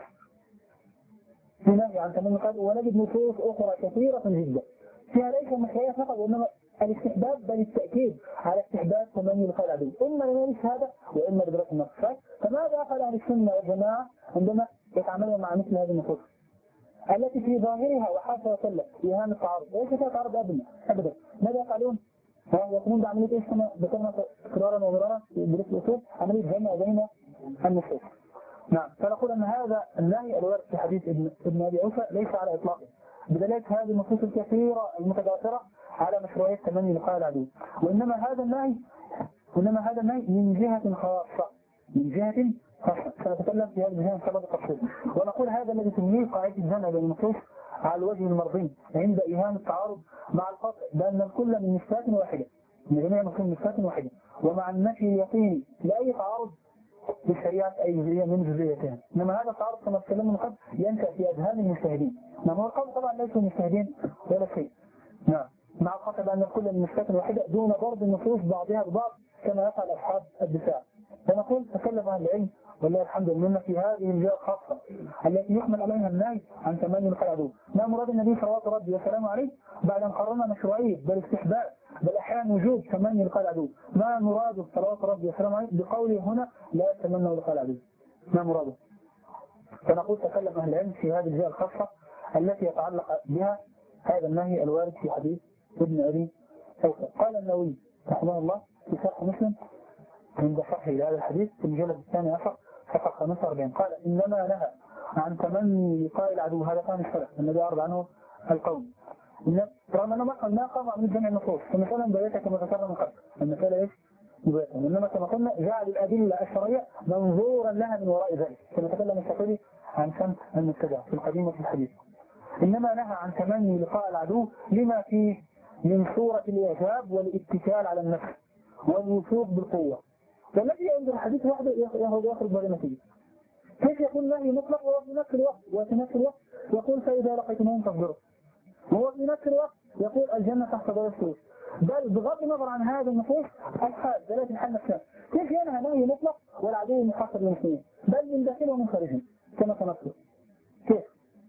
S1: في نهي عن تمني لقاء العدو، ونجد نصوص أخرى كثيرة جدا فيها ليس المحياه فقط وإنما الاستحباب بل التأكيد على استحباب تمني لقاء العدو، إما لنال الشهادة وإما لإدراك النصر. فماذا فعل أهل السنة والجماعة عندما يتعاملون مع مثل هذه النصوص التي في ظاهرها وحاشا وسلم إيهام التعارض، ليس فيها تعارض أبدا أبدا؟ ماذا يفعلون؟ يقومون بعملية إيش كما ذكرنا تكرارا ومرارا بدرس الأصول، عملية جمع بين النصوص. نعم فنقول أن هذا النهي الوارد في حديث ابن, ابن أبي أوفى ليس على إطلاقه، بدلالة هذه النصوص الكثيرة المتكاثرة على مشروعية تمني لقاء العدو، وإنما هذا النهي وإنما هذا النهي من جهة خاصة من جهة خاصة سنتكلم في هذه الجهة إن شاء الله بالتفصيل. ونقول هذا الذي تسميه قاعدة الجمع بين النصوص على الوجه المرضي عند إيهام التعارض مع القطع بأن الكل من نسبات واحدة، من جميع النصوص من نسبات واحدة، ومع النفي اليقيني لأي تعارض بالشريعة أي جزئية من جزئيتها. إنما هذا التعارض كما تكلمنا من قبل ينشأ في أذهان المجتهدين. نعم هو القول طبعا ليسوا مجتهدين ولا شيء. نعم مع القطع بأن الكل من نسبات واحدة دون ضرب النصوص بعضها ببعض كما يفعل أصحاب الدفاع. فنقول تكلم عن العلم والله الحمد لله في هذه الجهة الخاصة التي يحمل عليها النهي عن تمني لقاء العدو. ما مراد النبي صلى الله عليه وسلم عليه بعد أن قررنا مشروعية بل استحباب بل أحيانا وجوب تمني لقاء العدو؟ ما مراده صلى الله عليه وسلم عليه بقوله هنا لا تمنوا لقاء العدو؟ ما مراده؟ فنقول تكلم أهل العلم في هذه الجهة الخاصة التي يتعلق بها هذا النهي الوارد في حديث ابن أبي أوفى. قال النووي رحمه الله في شرح مسلم عند شرحه لهذا الحديث في المجلد الثاني عشر صفحة خمسة وأربعين قال إنما نهى عن تمني لقاء العدو هذا كان السلف الذي عرض عنه القوم. رغم أنه ما قام من جمع النصوص فمثلا بيتها كما ذكرنا من قبل المثال إيش؟ بيتها إنما كما قلنا جعل الأدلة الشرعية منظورا لها من وراء ذلك كما تكلم الشافعي عن سمت المبتدع في القديمة في الحديث. إنما نهى عن تمني لقاء العدو لما فيه من صورة الإعجاب والاتكال على النفس والوثوق بالقوة، والذي عند الحديث وحده يخرج بهذه النتيجة. كيف يكون نهي مطلق وهو في نفس الوقت وفي نفس الوقت يقول فإذا لقيتموهم فاصبروا، وهو في نفس الوقت يقول الجنة تحت ظل السيوف، بل بغض النظر عن هذا النصوص الحال دلالة الحال نفسها. كيف ينهى نهي مطلق والعدو محاصر للمسلمين بل من داخله ومن خارجه كما تنصر؟ كيف؟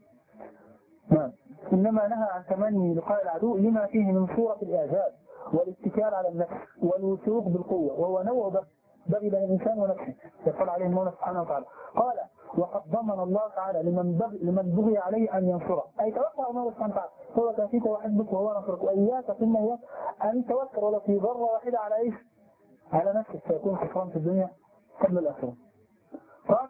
S1: نعم إنما نهى عن تمني لقاء العدو لما فيه من صورة الإعجاب والاتكال على النفس والوثوق بالقوة، وهو نوع بغي بين الإنسان ونفسه يقول عليه المولى سبحانه وتعالى. قال وقد ضمن الله تعالى لمن بغي, لمن بغي عليه أن ينصره، أي توكل على الله سبحانه وتعالى، هو كافيك وحسبك وهو نصرك، وإياك ثم إياك أن توكل ولو في ذرة واحدة على إيش؟ على نفسك، فيكون خسران في الدنيا قبل الآخرة. قال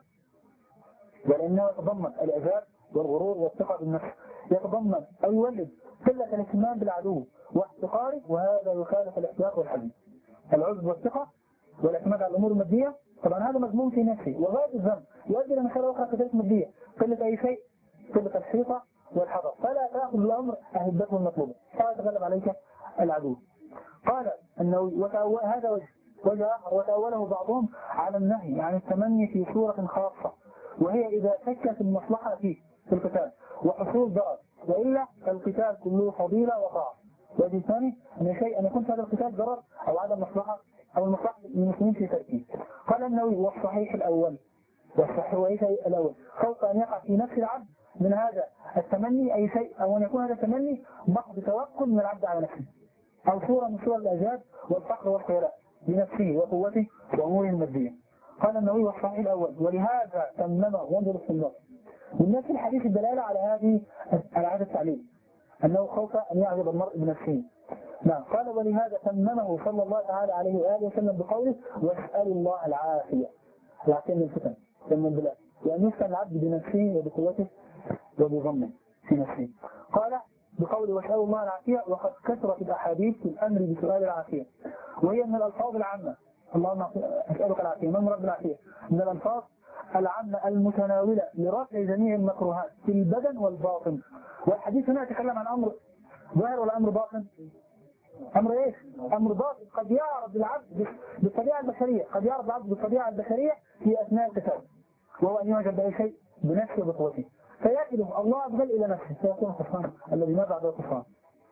S1: ولأنه يتضمن الإعجاب والغرور والثقة بالنفس، يتضمن أو يولد قلة الاهتمام بالعدو واحتقاره، وهذا يخالف الاحتياط والحزم. العجب والثقة والاعتماد على الأمور المادية طبعا هذا مذموم في نفسه، وغاية الذنب يؤدي إلى مشاكل أخرى كذلك مادية، قلة أي شيء، قلة الحيطة والحذر، فلا تأخذ الأمر أهدته المطلوبة، فلا يتغلب عليك العدو. قال أنه هذا وجه وجه آخر، وتأوله بعضهم على النهي عن التمني في صورة خاصة، وهي إذا شكت المصلحة فيه في القتال وحصول ضرر، وإلا فالقتال كله فضيلة وطاعة. وجه ثاني أن شيء أن يكون في هذا القتال ضرر أو عدم مصلحة أو المصلحة للمسلمين في تركيه. قال النووي والصحيح الأول، والصحيح هو شيء الأول خوف أن يقع في نفس العبد من هذا التمني أي شيء، أو أن يكون هذا التمني محض توكل من العبد على نفسه، أو صورة من صور الإعجاب والفقر والخيلاء بنفسه وقوته وأموره المادية. قال النووي والصحيح الأول ولهذا تممه وانظر السنة من نفس الحديث الدلالة على هذه على هذا التعليل أنه خوف أن يعجب المرء بنفسه. نعم. قال ولهذا تممه صلى الله تعالى عليه وآله وسلم بقوله واسأل الله العافية، العافية من الفتن من البلاء، وأن يفتن العبد بنفسه وبقوته وبضمه في نفسه. قال بقوله واسأل الله العافية، وقد كثرت الأحاديث في الأمر بسؤال العافية، وهي من الألفاظ العامة. اللهم أسألك العافية، من رب العافية؟ من الألفاظ العامة المتناولة لرفع جميع المكروهات في البدن والباطن. والحديث هنا يتكلم عن أمر ظاهر ولا أمر باطن؟ أمر إيش؟ أمر باطن. قد يعرض العبد بالطبيعة البشرية، قد يعرض العبد بالطبيعة البشرية في أثناء القتال، وهو أن يعجب بأي شيء بنفسه وبقوته، فيأكله الله أبغل إلى نفسه فيكون خسران الذي ما بعده خسران.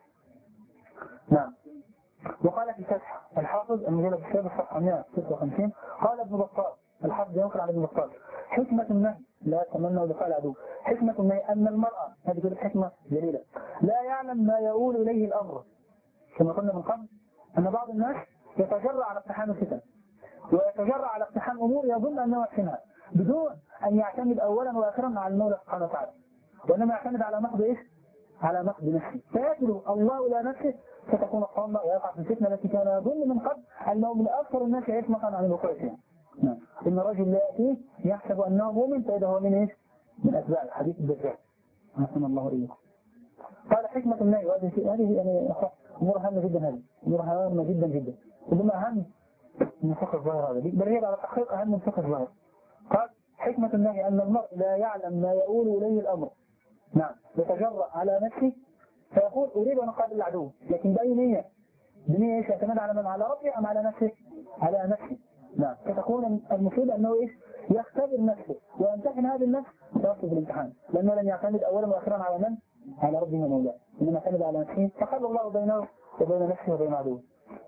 S1: نعم. وقال في فتح الحافظ المجلد السابع صفحة مئة وستة وخمسين قال ابن بطال الحافظ ينقل عن ابن بطال حكمة النهي لا تمنوا لقاء العدو، حكمة النهي أن المرأة، هذه كانت حكمة جليلة، لا يعلم ما يؤول إليه الأمر. كما قلنا من قبل أن بعض الناس يتجرع على اقتحام الفتن ويتجرع على اقتحام أمور يظن أنه يحسنها بدون أن يعتمد أولا وآخرا على المولى سبحانه وتعالى، وإنما يعتمد على محض إيش؟ على محض نفسه، فيأكله الله إلى نفسه فتكون الطامة ويقع في الفتنة التي كان يظن من قبل أنه من أكثر الناس عصمة عن الوقوع فيها. نعم. إن الرجل لا يأتيه يحسب أنه مؤمن فإذا هو من إيش؟ من أتباع الحديث الدجال. رحمه الله إياه. قال حكمة النهي، وهذه هذه يعني أمور هامة جدا، هذه أمور هامة جدا جدا، وبما أهم من فقه الظاهر هذا، بل هي على التحقيق أهم من فقه الظاهر. قال حكمة النهي أن المرء لا يعلم ما يؤول إليه الأمر. نعم. يتجرأ على نفسه فيقول أريد أن أقابل العدو، لكن بأي نية؟ بنية إيش؟ يعتمد على من؟ على ربه أم على نفسه؟ على نفسه. نعم. فتكون المصيبة أنه إيش؟ يختبر نفسه ويمتحن هذه النفس ويصل بالامتحان، لأنه لم يعتمد أولا وأخيرا على من؟ على ربه ومولاه، إنما يعتمد على نفسه، فخلى الله بينه وبين نفسه وبين عدوه.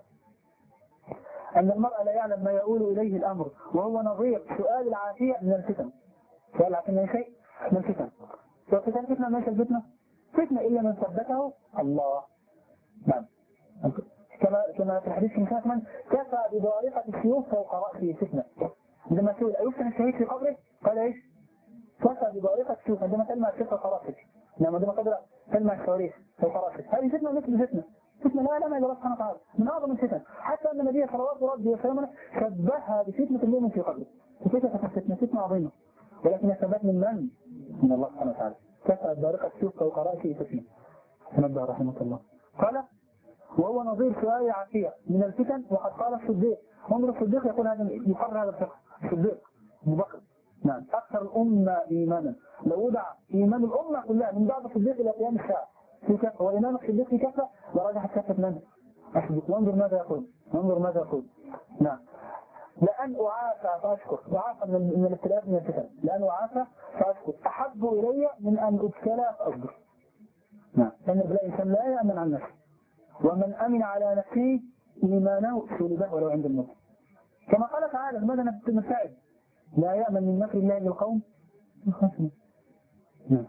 S1: أن المرء لا يعلم ما يؤول إليه الأمر، وهو نظير سؤال العافية من الفتن. سؤال العافية من شيء؟ من الفتن. والفتن فتنة ليس الفتنة؟ فتنة إلا من ثبته الله. نعم. كما كما في الحديث من من كفى بضارقة السيوف فوق رأسه فتنة. عندما سئل أيفتن الشهيد في قبره قال إيش؟ كفى بضارقة السيوف. عندما تلمع السيوف فوق رأسه، نعم. عندما قدر تلمع الصواريخ فوق رأسه، هذه فتنة مثل فتنة. فتنة لا يعلمها إلا الله سبحانه وتعالى، من أعظم الفتن، حتى أن النبي صلوات ربه وسلامه شبهها بفتنة المؤمن في قبره. وفتنة فتنة فتنة عظيمة، ولكن الثبات من من؟ من الله سبحانه وتعالى. كفى بضارقة السيوف فوق رأسه فتنة. تنبه رحمه الله. قال وهو نظير سؤال العافية من الفتن. وقد قال الصديق، عمر الصديق يقول هذا يقرر هذا الفقه. الصديق أبو بكر نعم أكثر الأمة إيمانا، لو وضع إيمان الأمة كلها من بعد الصديق إلى قيام الساعة في كفة، وإمام الصديق في كفة لرجحت كفة من؟ الصديق. وانظر ماذا يقول، وانظر ماذا يقول. نعم. لأن أعافى فأشكر، أعافى من, من الابتلاء من الفتن، لأن أعافى فأشكر أحب إلي من أن أبتلى فأصبر. نعم. لأن البلاء الإنسان لا يأمن عن نفسه، ومن أمن على نفسه إيمانه سلبه ولو عند الموت. كما قال تعالى لماذا نساعد؟ لا يأمن من مكر الله للقوم الخاسرين. نعم.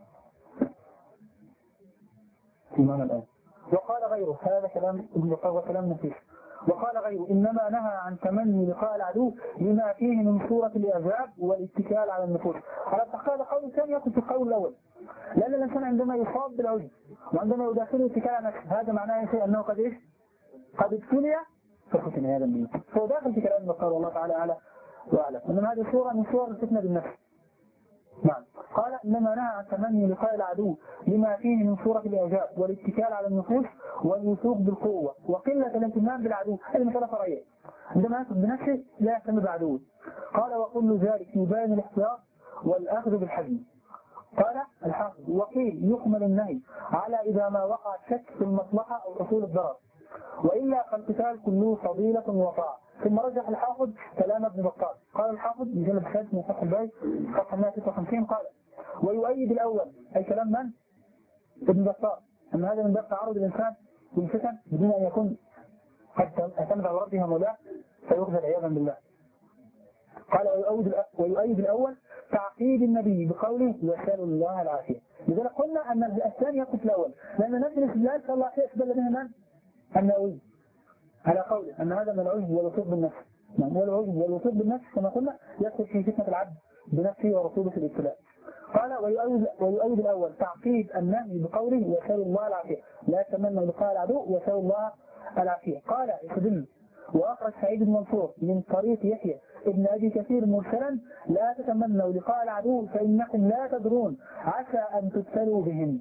S1: إيمان الآن. وقال غيره، هذا كلام ابن القيم وكلام نفيس. وقال غيره إنما نهى عن تمني لقاء العدو لما فيه من صورة الإعجاب والاتكال على النفوس. على التحقيق هذا قول ثاني يكون في القول الأول، لأن الإنسان عندما يصاب بالعجب وعندما يداخله اتكال على نفسه هذا معناه شيء أنه قد إيش؟ قد ابتلي ففتن هذا منه، فهو داخل في كلام قال الله تعالى أعلى وأعلم. إنما هذه صورة من صور الفتنة بالنفس. نعم. قال إنما نهى عن تمني لقاء العدو لما فيه من صورة الإعجاب والاتكال على النفوس والوثوق بالقوة وقلة الاهتمام بالعدو. هذه مسألة فرعية، عندما يأخذ بنفسه لا يهتم بعدوه. قال وكل ذلك يبين الاحتياط والأخذ بالحزم. قال الحافظ وقيل يحمل النهي على إذا ما وقع الشك في المصلحة أو حصول الضرر، وإلا فالقتال كله فضيلة وطاعة. ثم رجح الحافظ كلام ابن بطال. قال الحافظ مجلد الثالث من فتح الباري صفحة مئة وستة وخمسين قال ويؤيد الأول أي كلام من؟ ابن بطال، أن هذا من باب تعرض الإنسان للفتن بدون أن يكون قد اعتمد على ربه مولاه فيخذل عياذا بالله. قال ويؤيد الأول تعقيد النبي بقوله وسأل الله العافية. لذلك قلنا أن الثاني يقف الأول، لأن نفس الاستدلال صلى الله عليه وسلم استدل به من؟ النووي على قوله أن هذا من العجب والوثوق بالنفس. نعم، والعجب والوثوق بالنفس كما قلنا يدخل في فتنة العبد بنفسه ورسوله في الابتلاء. قال ويؤيد, ويؤيد الأول تعقيد النهي بقوله وسأل الله العافية لا تمنوا لقاء العدو وسأل الله العافية. قال يستدل وأخرج سعيد بن منصور من طريق يحيى ابن أبي كثير مرسلا لا تتمنوا لقاء العدو فإنكم لا تدرون عسى أن تبتلوا بهم.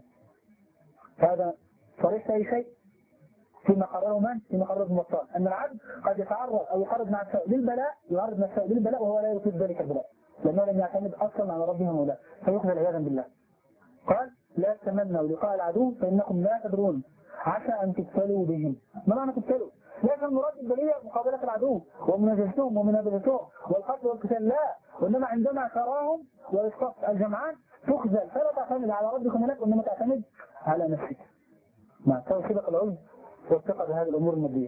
S1: هذا صريح أي شيء فيما قرره من؟ فيما قرره ابن بطال أن العبد قد يتعرض أو يقرب مع السوء للبلاء، يعرض نفسه للبلاء وهو لا يريد ذلك البلاء لأنه لم يعتمد أصلا على ربه مولاه فيخذل عياذا بالله. قال لا تتمنوا لقاء العدو فإنكم لا تدرون عسى أن تبتلوا بهم. ما معنى تبتلوا؟ ليس المراد البلية مقابلة العدو ومناجزتهم ومنابذتهم والقتل والقتال، لا، وإنما عندما تراهم ويصطف الجمعان تخذل فلا تعتمد على ربك هناك وإنما تعتمد على نفسك. مع سوى صدق العجب والثقة بهذه الأمور المادية.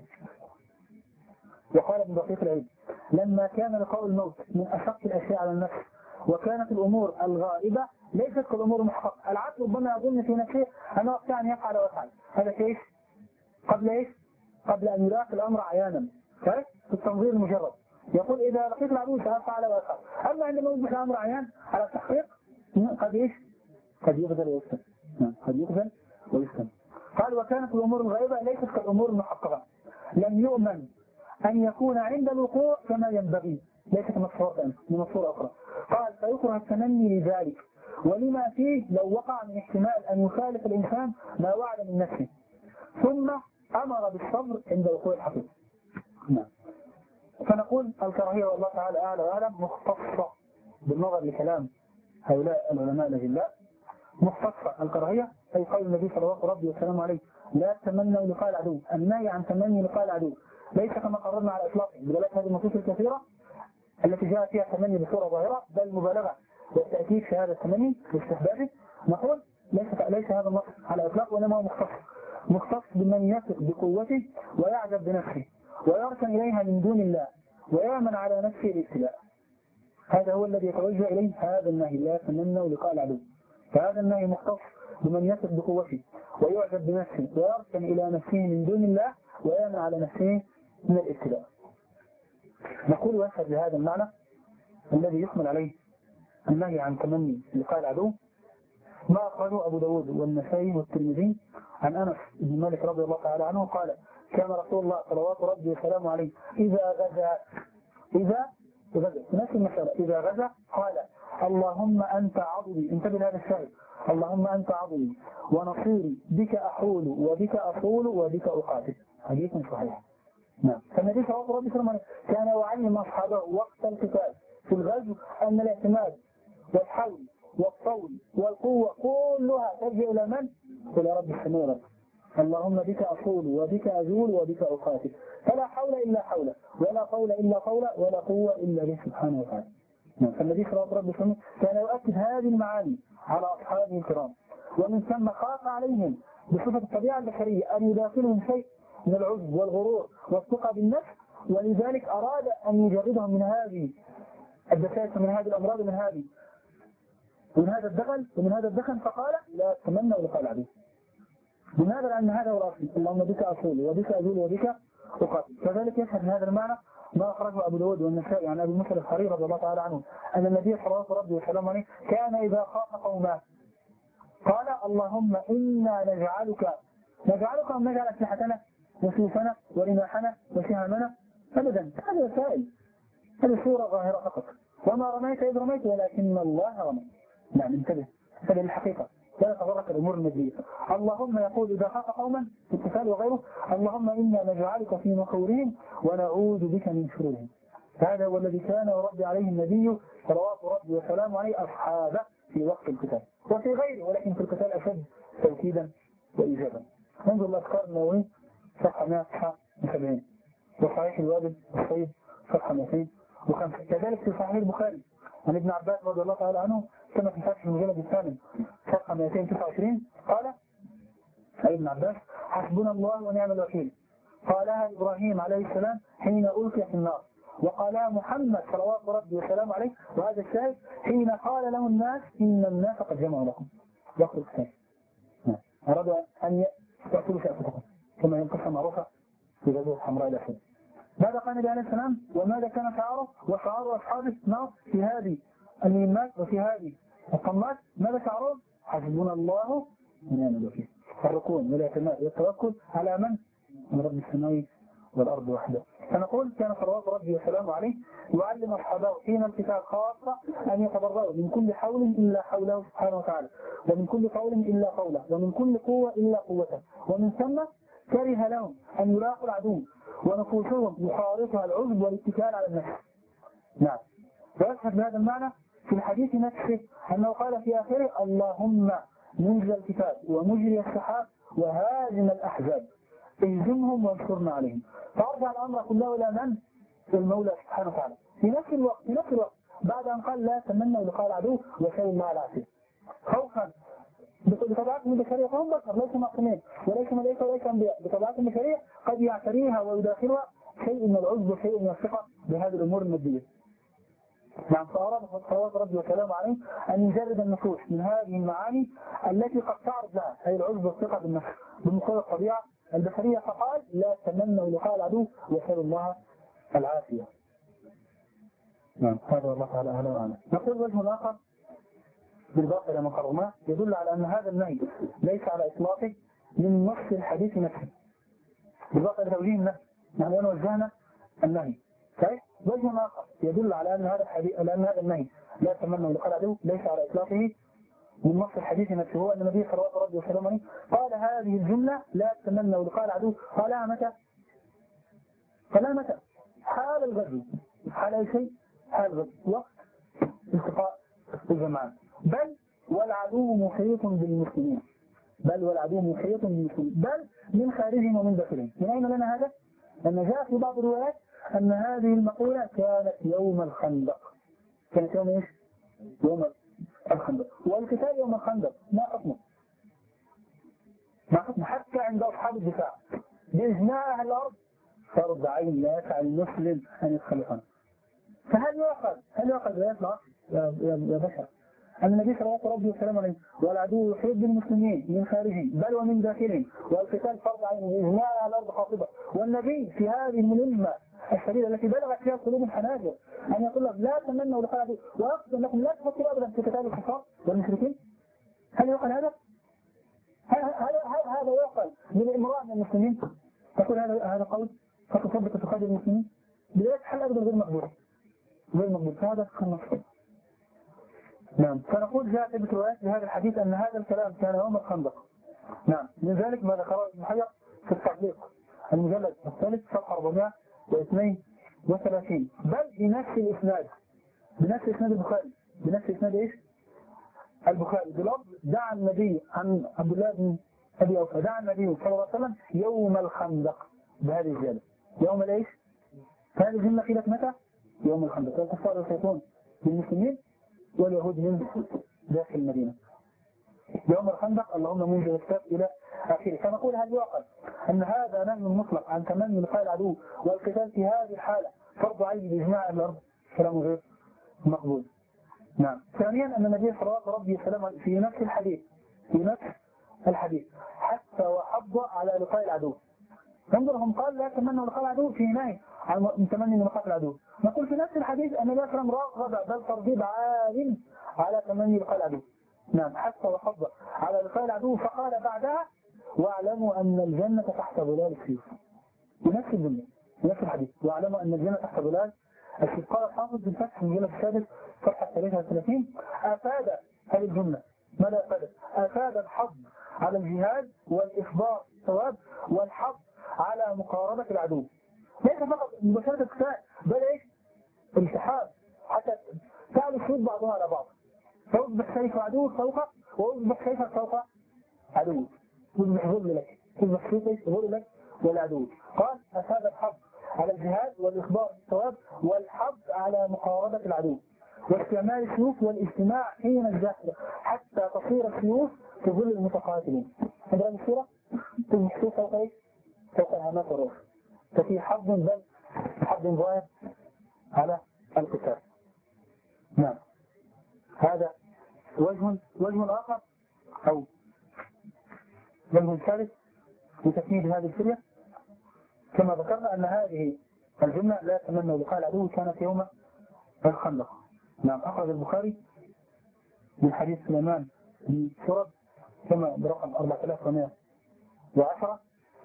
S1: وقال ابن دقيق العيد لما كان لقاء الموت من أشق الأشياء على النفس وكانت الأمور الغائبة ليست كالأمور المحققة، العقل ربما يظن في نفسه أنه يستطيع أن يفعل ويفعل. هذا كيف؟ قبل إيش؟ قبل أن يلاقي الأمر عيانا، كيف؟ في التنظير المجرد يقول إذا لقيت العدو سأفعل ويفعل. أما عندما يصبح الأمر عيان على التحقيق قد إيش؟ قد يخذل ويسكن. قد يخذل ويسكن. قال وكانت الأمور الغائبة ليست كالأمور المحققة، لم يؤمن أن يكون عند الوقوع كما ينبغي، ليست مصورة من مصورة أخرى. قال فيكره التمني لذلك ولما فيه لو وقع من احتمال أن يخالف الإنسان ما وعد من نفسه، ثم أمر بالصبر عند وقوع الحقيقة. نعم. فنقول الكراهية والله تعالى أعلى وأعلم مختصة بالنظر لكلام هؤلاء العلماء الأجلاء، مختصة الكراهية أي قول النبي صلى الله عليه وسلم عليه لا تمنوا لقاء العدو. النهي عن تمني لقاء العدو ليس كما قررنا على إطلاقه بدلالة هذه النصوص الكثيرة التي جاء فيها التمني بصورة ظاهرة، بل مبالغة والتأكيد في هذا التمني واستحبابه. نقول ليس ليس هذا النص على إطلاق وإنما هو مختص مختص بمن يثق بقوته ويعجب بنفسه ويركن إليها من دون الله ويأمن على نفسه الابتلاء. هذا هو الذي يتوجه إليه هذا النهي لا تمنوا لقاء العدو. فهذا النهي مختص بمن يثق بقوته ويعجب بنفسه ويركن إلى نفسه من دون الله ويأمن على نفسه من الابتلاء. نقول وأشهد بهذا المعنى الذي يحمل عليه النهي عن تمني لقاء العدو ما أخرجه أبو داود والنسائي والترمذي عن أنس بن مالك رضي الله تعالى عنه قال كان رسول الله صلوات ربي وسلامه عليه إذا غزا إذا غزا في نفس المسألة إذا غزا قال اللهم أنت عضدي، انتبه لهذا الشيء، اللهم أنت عضدي ونصيري بك أحول وبك أصول وبك أقاتل. حديث صحيح. نعم. فالنبي صلى الله عليه وسلم كان يعلم أصحابه وقت القتال في الغزو أن الاعتماد والحول والطول والقوة كلها ترجع إلى من؟ إلى رب السماء والأرض. اللهم بك أصول وبك أزول وبك أقاتل، فلا حول إلا حوله ولا قول إلا قوله ولا قوة إلا به سبحانه وتعالى. فالنبي صلى الله عليه وسلم كان يؤكد هذه المعاني على أصحابه الكرام، ومن ثم خاف عليهم بصفة الطبيعة البشرية أن يداخلهم شيء من العجب والغرور والثقة بالنفس، ولذلك أراد أن يجردهم من هذه الدسائس ومن هذه الأمراض ومن هذه ومن هذا الدخل ومن هذا الدخن فقال لا تمنوا لقاء العدو. لماذا؟ لأن هذا هو الأصل، اللهم بك أصول وبك أزول وبك أقاتل. كذلك يشهد من هذا المعنى ما أخرجه أبو داود والنسائي عن أبي موسى الأشعري رضي الله تعالى عنه أن النبي صلى الله عليه وسلم عليه كان إذا خاف قوما قال اللهم إنا نجعلك نجعلك أم نجعل أسلحتنا وسيوفنا ورماحنا وسهامنا أبدا. هذا وسائل، هذه صورة ظاهرة فقط. وما رميت إذ رميت ولكن الله رمي. نعم انتبه، هذه الحقيقة، لا تتطرق الأمور المادية. اللهم يقول إذا خاف قوما في القتال وغيره اللهم إنا نجعلك في نحورهم ونعوذ بك من شرورهم. هذا هو الذي كان يربي عليه النبي صلوات ربي وسلامه عليه أصحابه في وقت القتال وفي غيره، ولكن في القتال أشد توكيدا وإيجابا. انظر الأذكار النووية صفحة مئة وسبعين وصحيح الوابل الصيد صفحة مئتين وخمسة. كذلك في صحيح البخاري عن ابن عباس رضي الله تعالى عنه كما في فتح المجلد الثامن صفحة مئتين وتسعة وعشرين قال أي ابن عباس حسبنا الله ونعم الوكيل. قالها إبراهيم عليه السلام حين ألقي في النار، وقالها محمد صلوات ربي وسلامه عليه وهذا الشاهد حين قال له الناس إن الناس قد جمعوا لكم. يقول الكتاب أرادوا أن يأتوا شأفتكم كما ينقص معروفة في غزوة حمراء الأسد. ماذا قال النبي عليه السلام وماذا كان شعاره وشعار أصحابه معه في هذه المهمات وفي هذه القمات؟ ماذا شعرون؟ حسبنا الله ونعم الوكيل. الركون والاعتماد والتوكل على من؟ من رب السماء والأرض وحده. فنقول كان صلوات ربي وسلامه عليه يعلم أصحابه حين القتال خاصة أن يتبرؤوا من كل حول إلا حوله سبحانه وتعالى، ومن كل قول إلا قوله، ومن كل قوة إلا قوته. ومن ثم كره لهم أن يلاقوا العدو ونفوسهم يخالطها العجب والاتكال على النفس. نعم. ويشهد بهذا المعنى في الحديث نفسه أنه قال في آخره اللهم منزل الكتاب ومجري السحاب وهازم الأحزاب اهزمهم وانصرنا عليهم. فأرجع الأمر كله إلى من؟ المولى سبحانه وتعالى. في نفس الوقت في نفس الوقت بعد أن قال لا تمنوا لقاء العدو وسلوا الله العافية خوفا بطبيعتهم البشرية، فهم بشر ليسوا معصومين وليس ملائكة وليس أنبياء. بطبيعتهم البشرية قد يعتريها ويداخلها شيء من العجب وشيء من الثقة بهذه الأمور المادية. نعم. فأراد صلوات ربي وسلامه عليه أن يجرد النفوس من هذه المعاني التي قد تعرض لها أي العجب والثقة بالنفس بمقتضى الطبيعة البشرية. فقال لا تمنوا لقاء العدو وسلوا الله العافية. نعم. هذا والله تعالى أعلى وأعلم. نقول وجه آخر بالباقي لما قررناه يدل على أن هذا النهي ليس على إطلاقه من نص الحديث نفسه. بالباقي لتوجيه النهي نحن يعني وجهنا النهي صحيح. وجه آخر يدل على أن هذا الحديث على أن هذا النهي لا تمنوا لقاء العدو ليس على إطلاقه من نص الحديث نفسه، هو أن النبي صلى الله عليه وسلم قال هذه الجملة لا تمنوا لقاء العدو قالها متى؟ قالها متى؟ حال الغزو. حال أي شيء؟ حال الغزو وقت التقاء الجماعات. بل والعدو محيط بالمسلمين بل والعدو محيط بالمسلمين بل من خارجهم ومن داخلهم. من أين لنا هذا؟ لأن جاء في بعض الروايات أن هذه المقولة كانت يوم الخندق. كانت يوم إيش؟ يوم الخندق. والقتال يوم الخندق ما حكمه؟ ما حكمه حتى عند أصحاب الدفاع بإجماع أهل الأرض فرض عين لا يسعى المسلم أن يدخل الخندق. فهل يؤخذ هل يؤخذ لا يطلع يا, يا بشر أن النبي صلى الله عليه وسلم عليه والعدو يحيط بالمسلمين من خارجهم بل ومن داخلهم والقتال فرض عين بإجماع أهل الأرض خاطبة، والنبي في هذه الملمة الشديدة التي بلغت فيها قلوب الحناجر أن يقول لهم لا تمنوا لقاء العدو ويقصد أنكم لا تفكروا أبدا في قتال الكفار والمشركين؟ هل يقال هذا؟ هذا يقال من امرأة من المسلمين تقول هذا هذا قول فتصدق تقاتل المسلمين بداية حل أبدا غير مقبول غير مقبول. فهذا خلص. نعم. فنقول جاءت روايات بهذا الحديث أن هذا الكلام كان يوم الخندق. نعم. من ذلك ما ذكره ابن حجر في التعليق المجلد الثالث صفحة أربعمائة واثنين وثلاثين بل بنفس الإسناد بنفس إسناد البخاري بنفس إسناد إيش؟ البخاري بلفظ دعا النبي عن عبد الله بن أبي أوفى دعا النبي صلى الله عليه وسلم يوم الخندق بهذه الجملة يوم الإيش؟ هذه الجملة قيلت متى؟ يوم الخندق. والكفار يحيطون بالمسلمين واليهود من داخل المدينة يوم الخندق اللهم منذ الكتاب إلى آخره. فنقول هل يعقل أن هذا نهي مطلق عن تمني لقاء العدو والقتال في هذه الحالة فرض عين بإجماع الأرض؟ كلام غير مقبول. نعم. ثانيا أن النبي صلى الله عليه وسلم في نفس الحديث في نفس الحديث حتى وحض على لقاء العدو انظر هم قال لا تمنوا لقاء العدو في نهي عن تمني لقاء العدو. نقول في نفس الحديث أن النبي صلى الله عليه وسلم رغب بل ترغيب عال على تمني لقاء العدو. نعم حث وحض على لقاء العدو، فقال بعدها واعلموا أن الجنة تحت ظلال السيوف. بنفس الجملة بنفس الحديث، واعلموا أن الجنة تحت ظلال السيوف. قال الحافظ في الفتح في المجلد السادس صفحة ثلاثة وثلاثين أفاد هذه الجملة ماذا أفادت؟ أفاد الحظ على الجهاد والإخبار بالثواب والحظ على مقاربة العدو. ليس فقط مباشرة الكفاء بل ايش؟ التحاب حتى تعلو الشهود بعضها على بعض، فيصبح سيف عدو فوق ويصبح سيف فوق عدو، يصبح ظل لك، يصبح سيف ظل لك والعدو. قال أفاد الحظ على الجهاد والإخبار بالثواب والحظ على مقاربة العدو واستعمال السيوف والاجتماع حين الزحف حتى تصير السيوف في ظل المتقاتلين. هذا الصورة تصبح سيوف فوق ايش؟ فوق الهامات والروح، ففي حظ بل حظ ظاهر على القتال. نعم هذا وجه وجه آخر أو وجه ثالث لتكميل هذه الفرية. كما ذكرنا أن هذه الجملة لا تمنوا لقاء العدو كانت يوم الخندق. نعم أخرج البخاري من حديث سليمان بن سرد كما برقم أربعة آلاف ومئة وعشرة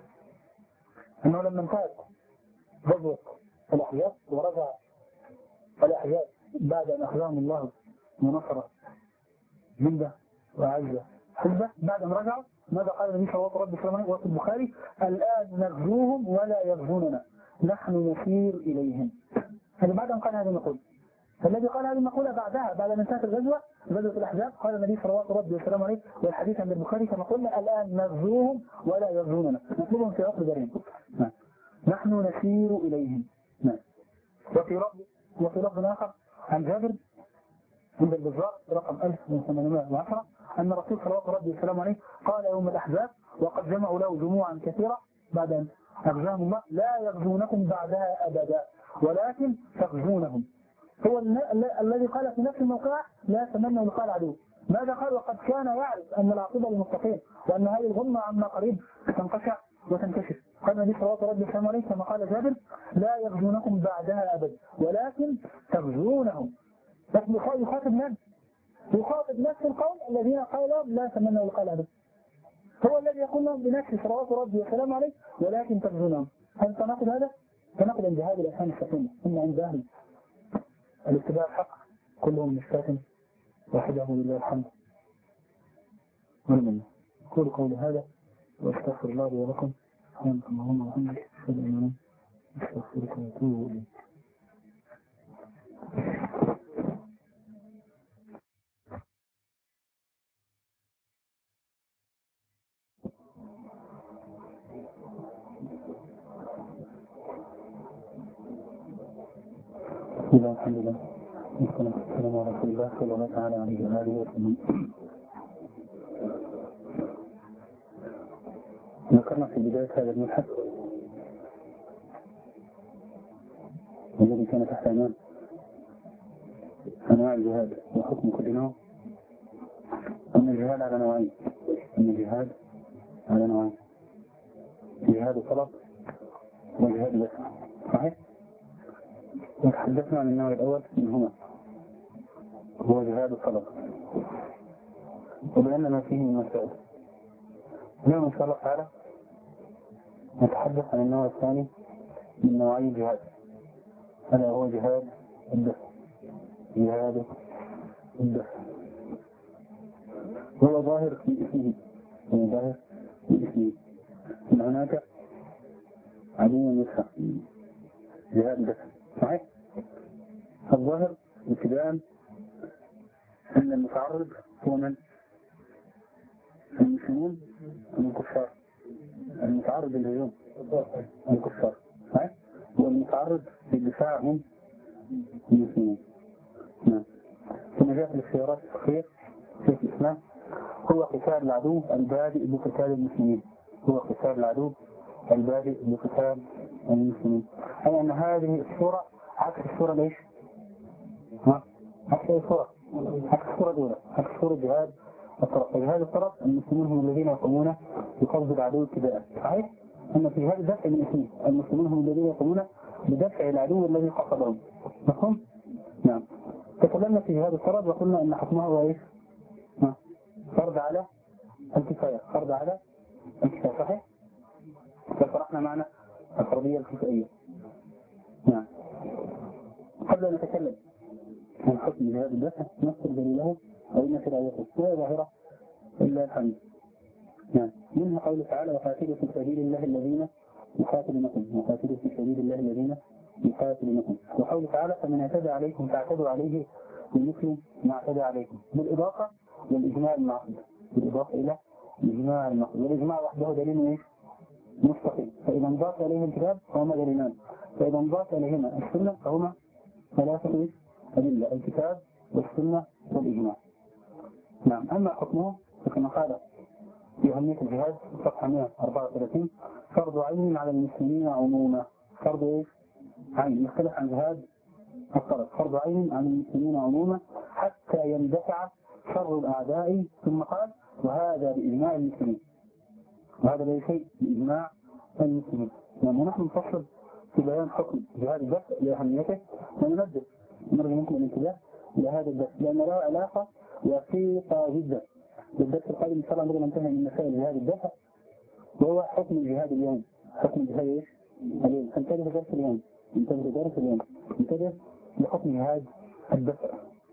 S1: أنه لما انتهت غزوة الأحزاب ورجع الأحزاب بعد أن أخذهم الله ونصر جنده وأعز حزبه، بعد أن رجعوا ماذا قال النبي صلى الله عليه وسلم وفي البخاري الآن نغزوهم ولا يغزوننا نحن نسير إليهم. هذا بعد أن قال هذه المقولة. فالذي قال هذه المقولة بعدها بعد أن انتهت الغزوة غزوة الأحزاب قال النبي صلى الله عليه وسلم والحديث عند البخاري كما قلنا الآن نغزوهم ولا يغزوننا نطلبهم في عقد دارهم نحن نسير إليهم. نعم. وفي لفظ وفي لفظ آخر عن جابر عند البزار رقم ألف وثمانمائة وعشرة أن الرسول صلى الله عليه وسلم قال يوم الأحزاب وقد جمعوا له جموعا كثيرة بعد أن أغزاهم الله لا يغزونكم بعدها أبدا ولكن تغزونهم. هو الذي قال في نفس الموقع لا تمنوا لقاء العدو. ماذا قال؟ وقد كان يعرف أن العاقبة للمتقين وأن هذه الغمة عما قريب تنقشع وتنكشف. قال النبي صلى الله عليه وسلم كما قال جابر لا يغزونكم بعدها أبدا ولكن تغزونهم. لكن يخاطب من؟ يخاطب نفس القوم الذين قال لهم لا تمنوا لقاء العدو. هو الذي يقول لهم بنفسه صلوات ربي وسلام عليه ولكن تغزونهم. هل تناقض هذا؟ تناقض عند هذه الأحكام السكينة. إن عند أهل الاتباع الحق كلهم مشتاق وحده لله الحمد والمنة. قول قولي هذا واستغفر الله لي ولكم. سبحانك اللهم وبحمدك أشهد أن لا إله إلا أنت أستغفرك وأتوب إليك. بسم الله الحمد لله والصلاة والسلام على رسول الله صلى الله تعالى عليه وآله وسلم. ذكرنا في بداية هذا المبحث الذي كان تحت عنوان أنواع الجهاد وحكم كل نوع أن الجهاد على نوعين أن الجهاد على نوعين جهاد طلب وجهاد دفع. صحيح؟ وتحدثنا عن النوع الأول منهما هو جهاد الطلب وبأن ما فيه من مسائل. اليوم إن شاء الله تعالى نتحدث عن النوع الثاني من نوعي الجهاد هذا هو جهاد الدفع. جهاد الدفع هو ظاهر في اسمه هو ظاهر في اسمه إن هناك عدو يدفع جهاد الدفع. صحيح؟ الظاهر ابتداء أن المتعرض هو من؟ المسلمون أم الكفار؟ المتعرض للهجوم الكفار. صحيح؟ والمتعرض للدفاع هم المسلمون. نعم. ثم جاء الاختيارات الفقهية في الإسلام هو قتال العدو البادئ بقتال المسلمين. هو قتال العدو البادئ بقتال المسلمين. أي أن هذه الصورة عكس الصورة ليش؟ ها؟ عكس أي صورة؟ عكس الصورة الأولى، عكس صورة جهاد الطرف. جهاد الطرف المسلمون هم الذين يقومون بقبض العدو ابتداء. صحيح؟
S2: أن في هذا الدفع من اثنين، المسلمون هم الذين يقومون بدفع العدو الذي قصدهم. مفهوم؟ نعم. تكلمنا في هذا الفرض وقلنا أن حكمه هو إيش؟ فرض على الكفاية، فرض على الكفاية، صحيح؟ فشرحنا معنا الفرضية الكفائية. نعم. قبل أن نتكلم عن حكم هذا الدفع نذكر دليله أو نشر آياته وهي ظاهرة إلا الحمد. نعم. منها قوله تعالى وقاتلوا في سبيل الله الذين يقاتلونكم، وقاتلوا في سبيل الله الذين يقاتلونكم. وقوله تعالى فمن اعتدى عليكم فاعتدوا عليه بمثل ما اعتدى عليكم، بالإضافة للإجماع المعقد، بالإضافة إلى الإجماع المعقد. والإجماع وحده دليل إيش؟ مستقيم. فإذا انضاف إليه الكتاب فهما دليلان، فإذا انضاف إليهما السنة فهما ثلاثة أدلة، الكتاب والسنة والإجماع. نعم. أما حكمه فكما قال في أهمية الجهاد صفحة مئة وأربعة وثلاثين فرض عين على المسلمين عموما. فرض إيش؟ عين، يختلف عن جهاد الطرف. فرض عين على المسلمين عموما حتى يندفع شر الأعداء. ثم قال وهذا بإجماع المسلمين، وهذا ليس شيء بإجماع المسلمين. يعني نحن نفصل في بيان حكم جهاد الدفع لأهميته وننبه نرجو منكم الانتباه إلى هذا الدفع لأن له علاقة وثيقة جدا بالدرس القادم إن شاء الله. نرجو ننتهي من مسائل جهاد الدفع وهو حكم الجهاد اليوم. حكم الجهاد إيش؟ اليوم. انتبه لدرس اليوم، انتبه لدرس اليوم، انتبه لحكم جهاد الدفع.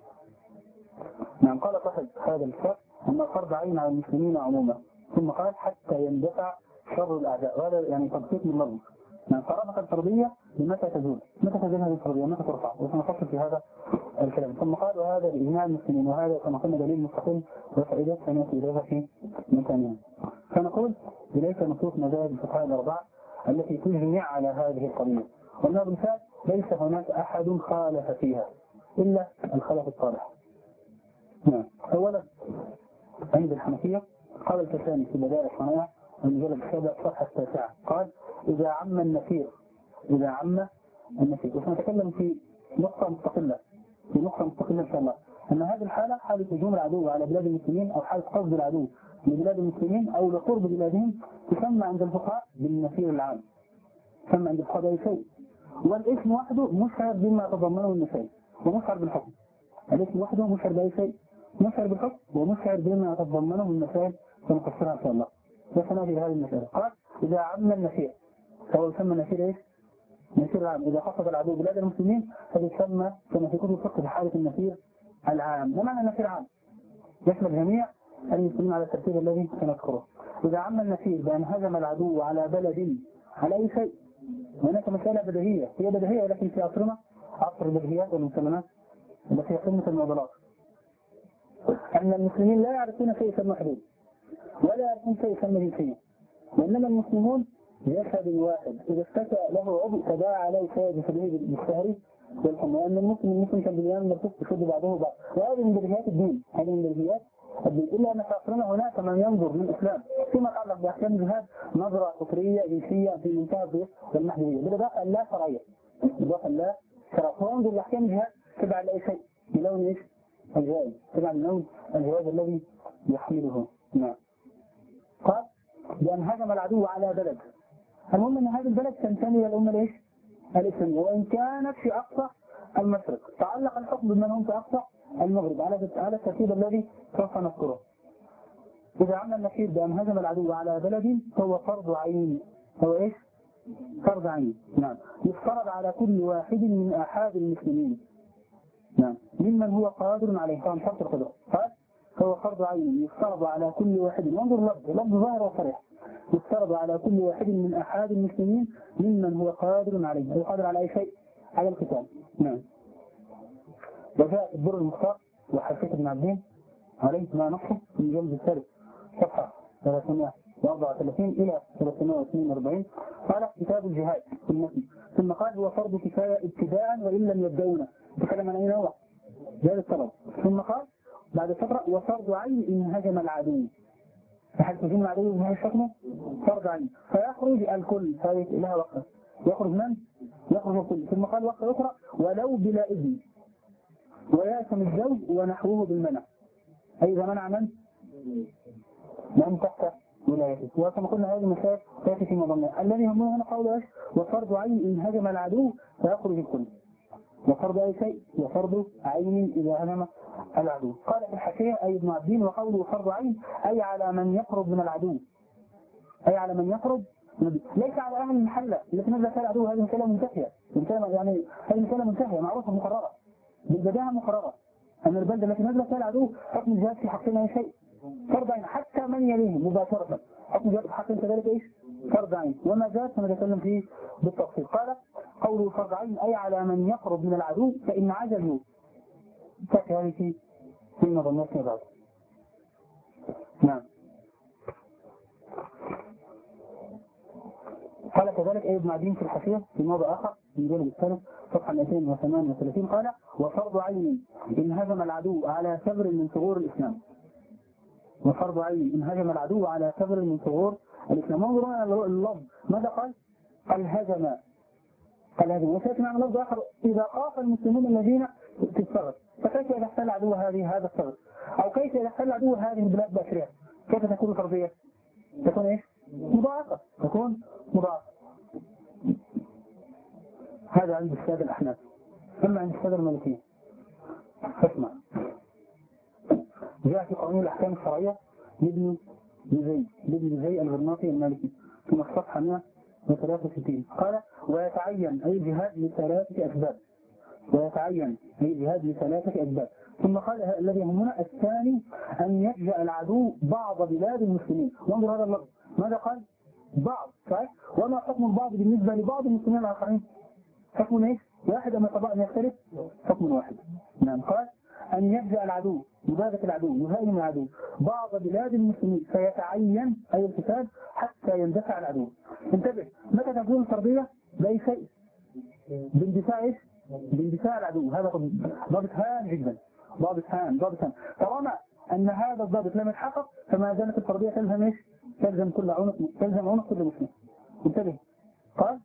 S2: نعم. قال صاحب هذا الفرض أن فرض عين على المسلمين عموما، ثم قال حتى يندفع شر الأعداء، وهذا يعني تبسيط من لفظ. نعم. فرضك الفرضية لمتى تزول؟ متى تزول هذه الفرضية؟ متى ترفع؟ وسنفصل في هذا الكلام. ثم قال وهذا بإجماع المسلمين، وهذا كما قلنا دليل مستقيم وفائدة سنأتي إليها في مكانها. فنقول إليك نصوص مذاهب الفقهاء الأربعة التي تجمع على هذه القضية، وأنها بالفعل ليس هناك أحد خالف فيها إلا الخلف الصالح. نعم. أولا عند الحنفية قال الكساني في بدائع الصنائع المجلد السابع صفحة التاسعة قال إذا عم النفير، إذا عم النفير. وسنتكلم في نقطة مستقلة في نقطة مستقلة إن شاء الله أن هذه الحالة حالة هجوم العدو على بلاد المسلمين أو حالة قصد العدو لبلاد المسلمين أو لقرب بلادهم تسمى عند الفقهاء بالنفير العام، تسمى عند الفقهاء شيء، والاسم وحده مشعر بما تضمنه المثال ومشعر بالحكم. الاسم وحده مشعر بأي شيء، مشعر بالحكم ومشعر بما تضمنه المثال سنفسرها إن شاء الله. وسنأتي لهذه المسألة. قال إذا عم النفير، فهو يسمى النفير إيش؟ النفير العام. إذا قصد العدو بلاد المسلمين فيسمى كما في كتب الفقه بحالة النفير العام. ومعنى النفير العام يشمل جميع المسلمين على الترتيب الذي سنذكره. إذا عم النفير بأن هزم العدو على بلد على أي شيء، هناك مسألة بديهية، هي بديهية ولكن في عصرنا عصر البديهيات والمسلمات التي هي قمة المعضلات، أن المسلمين لا يعرفون شيء يسمى حدود ولا يعرفون شيء يسمى جنسية، وإنما المسلمون جسد واحد إذا اشتكى له عضو تداعى عليه سائر جسده بالسهر والحمى، وأن المسلم المسلم كان باليوم مرتبط يشد بعضه بعض، وهذه من بديهيات الدين، هذه من بديهيات الدين. إلا أن في عصرنا هناك من ينظر للإسلام فيما يتعلق بأحكام الجهاد نظرة فكرية جنسية في منتهى الضيق والمحدودية بالإضافة لا شرعية، بالإضافة لا شرعية. هو ينظر لأحكام الجهاد تبع لأي شيء بلون إيش؟ الجهاد، تبع لون الجهاد الذي يحمله. نعم. قال بأن هجم العدو على بلد، المهم أن هذه البلد تنتمي للأمة ليش؟ الإسلامية، وإن كانت في أقصى المشرق. تعلق الحكم بمن هم في أقصى المغرب على على الترتيب الذي سوف نذكره. إذا عمل النفير بأن هجم العدو على بلد فهو فرض عين. هو إيش؟ فرض عين. نعم. يفترض على كل واحد من أحد المسلمين، نعم، ممن هو قادر عليه. طبعا شرط القدرة. قال فهو فرض عين يفترض على كل واحد، وانظر لفظ لفظ ظاهر وصريح، يفترض على كل واحد من أحد المسلمين ممن هو قادر عليه، هو قادر على أي شيء، على القتال. نعم. وجاء الدر المختار وحاشية ابن عبدين عليه ما نصه في الجلد الثالث صفحة ثلاثمائة وأربعة وثلاثين إلى ثلاثمائة واثنين وأربعين قال كتاب الجهاد في المسجد، ثم قال هو فرض كفاية ابتداء وإن لم يبدأونا. تكلم عن أين هو؟ جهاد الطلب. ثم قال بعد فترة وفرض عين إن هجم العدو، فهل هجم العدو بهذا الشكل؟ فرض عين، فيخرج الكل، فايت لها وقت، يخرج من؟ يخرج الكل. ثم قال وقت أخرى ولو بلا إذن، ويأثم الزوج ونحوه بالمنع، أي إذا منع من؟ من تحت ولايته. وكما قلنا هذه المسائل تأتي في مضمنها. الذي يهمنا هنا قول ايش؟ وفرض عين إن هجم العدو فيخرج الكل. وفرض أي شيء وفرض عين إذا هجم العدو. قال في الحاشية أي ابن عبدين وقوله فرض عين أي على من يقرب من العدو، أي على من يقرب، ليس على أهل المحلة التي نزل فيها العدو. هذه مسألة منتهية، يعني هذه مسألة منتهية معروفة مقررة بالبداهة مقررة أن البلدة التي نزل فيها العدو حكم الجهاد في حقنا أي شيء فرض عين حتى من يليه مباشرة حكم الجهاد في حقنا كذلك إيش؟ فرض عين. وما زاد سنتكلم فيه بالتفصيل. قال قوله فرض عين أي على من يقرب من العدو فإن عجزوا تأتي هذه في في مضمنات بعد. نعم. قال كذلك أي ابن عدين في الحاشية في موضع آخر في الجانب الثالث صفحة مئتين وثمانية وثلاثين قال وفرض عين إن هجم العدو على ثغر من ثغور الإسلام. وفرض عين إن هجم العدو على ثغر من ثغور الإسلام. انظروا إلى اللفظ ماذا قال؟ قال هجم، قال هجم. وسيأتي معنا لفظ آخر إذا قاف المسلمون الذين في الثغر. فكيف إذا احتل العدو هذه هذا الثغر؟ أو كيف إذا احتل العدو هذه البلاد بأسرها؟ كيف تكون فرضية؟ تكون إيش؟ مضاعفة، تكون مضاعفة. هذا عند السادة الأحناف. أما عند السادة المالكية فاسمع، جاء في قانون الأحكام الشرعية لابن جزي لابن جزي الغرناطي المالكي في الصفحة مئة وثلاثة وستين قال ويتعين أي جهاد لثلاثة أسباب. ويتعين أي جهاد لثلاثة أسباب. ثم قال الذي يهمنا الثاني أن يفجأ العدو بعض بلاد المسلمين. وانظر هذا اللفظ ماذا قال؟ بعض، صحيح؟ وما حكم البعض بالنسبة لبعض المسلمين الآخرين؟ حكم ايش؟ واحد أما طبعا أن يختلف حكم واحد. نعم. قال أن يفجأ العدو مبادة العدو يهاجم العدو بعض بلاد المسلمين فيتعين أي القتال حتى يندفع العدو. انتبه، متى تكون الفرضية؟ بأي شيء؟ باندفاع ايش؟ باندفاع العدو. هذا ضابط هام جدا، ضابط هام ضابط هام. طالما أن هذا الضابط لم يتحقق فما زالت الفرضية تلزم ايش؟ تلزم كل عنق، تلزم عنق كل مسلم. انتبه، قال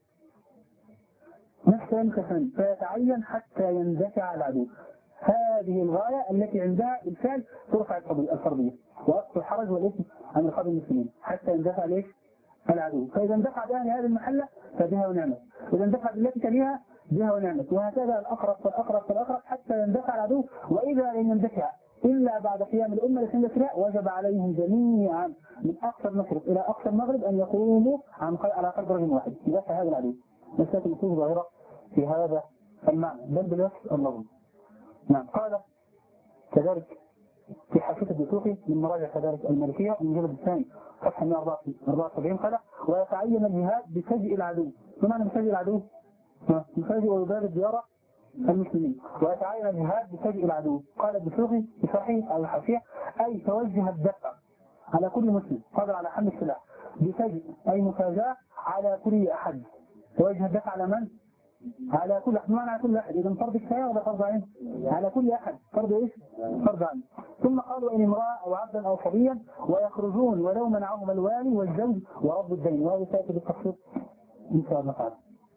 S2: نفس كثيرا فيتعين حتى يندفع العدو. هذه الغاية التي عندها بالفعل ترفع الفرضية وأقصى الحرج والإثم عن رقاب المسلمين حتى يندفع ليش؟ العدو. فإذا اندفع بها لهذه المحلة فبها ونعمت، إذا اندفع بالتي تليها بها ونعمت، وهكذا الأقرب فالأقرب فالأقرب حتى يندفع العدو. وإذا لم يندفع إلا بعد قيام الأمة لسنة وجب عليهم جميعا من أقصى المشرق إلى أقصى المغرب أن يقوموا عن على قلب رجل واحد يدافع هذا العدو. مسألة النصوص ظاهرة في هذا المعنى بل بالوصف اللفظي. نعم. قال كذلك في حاشية الدسوقي من مراجع كذلك المالكية المجلد الثاني صفحة مئة وأربعة وسبعين قال ويتعين الجهاد بفجء العدو. بمعنى بفجء العدو؟ بفجء ويباد ديار المسلمين. ويتعين الجهاد بفجء العدو. قال الدسوقي في صحيح أو الحاشية أي توجه الدفع على كل مسلم قادر على حمل السلاح بفجء أي مفاجأة على كل أحد. توجه الدفع على من؟ على كل أحد، بمعنى على كل أحد. إذا فرض كفاية ولا فرض عين؟ على كل أحد فرض إيش؟ فرض عين. ثم قالوا إن امرأة أو عبدا أو صبيا ويخرجون ولو منعهم الوالي والزوج ورب الدين. وهذا سيأتي بالتفصيل إن شاء الله تعالى.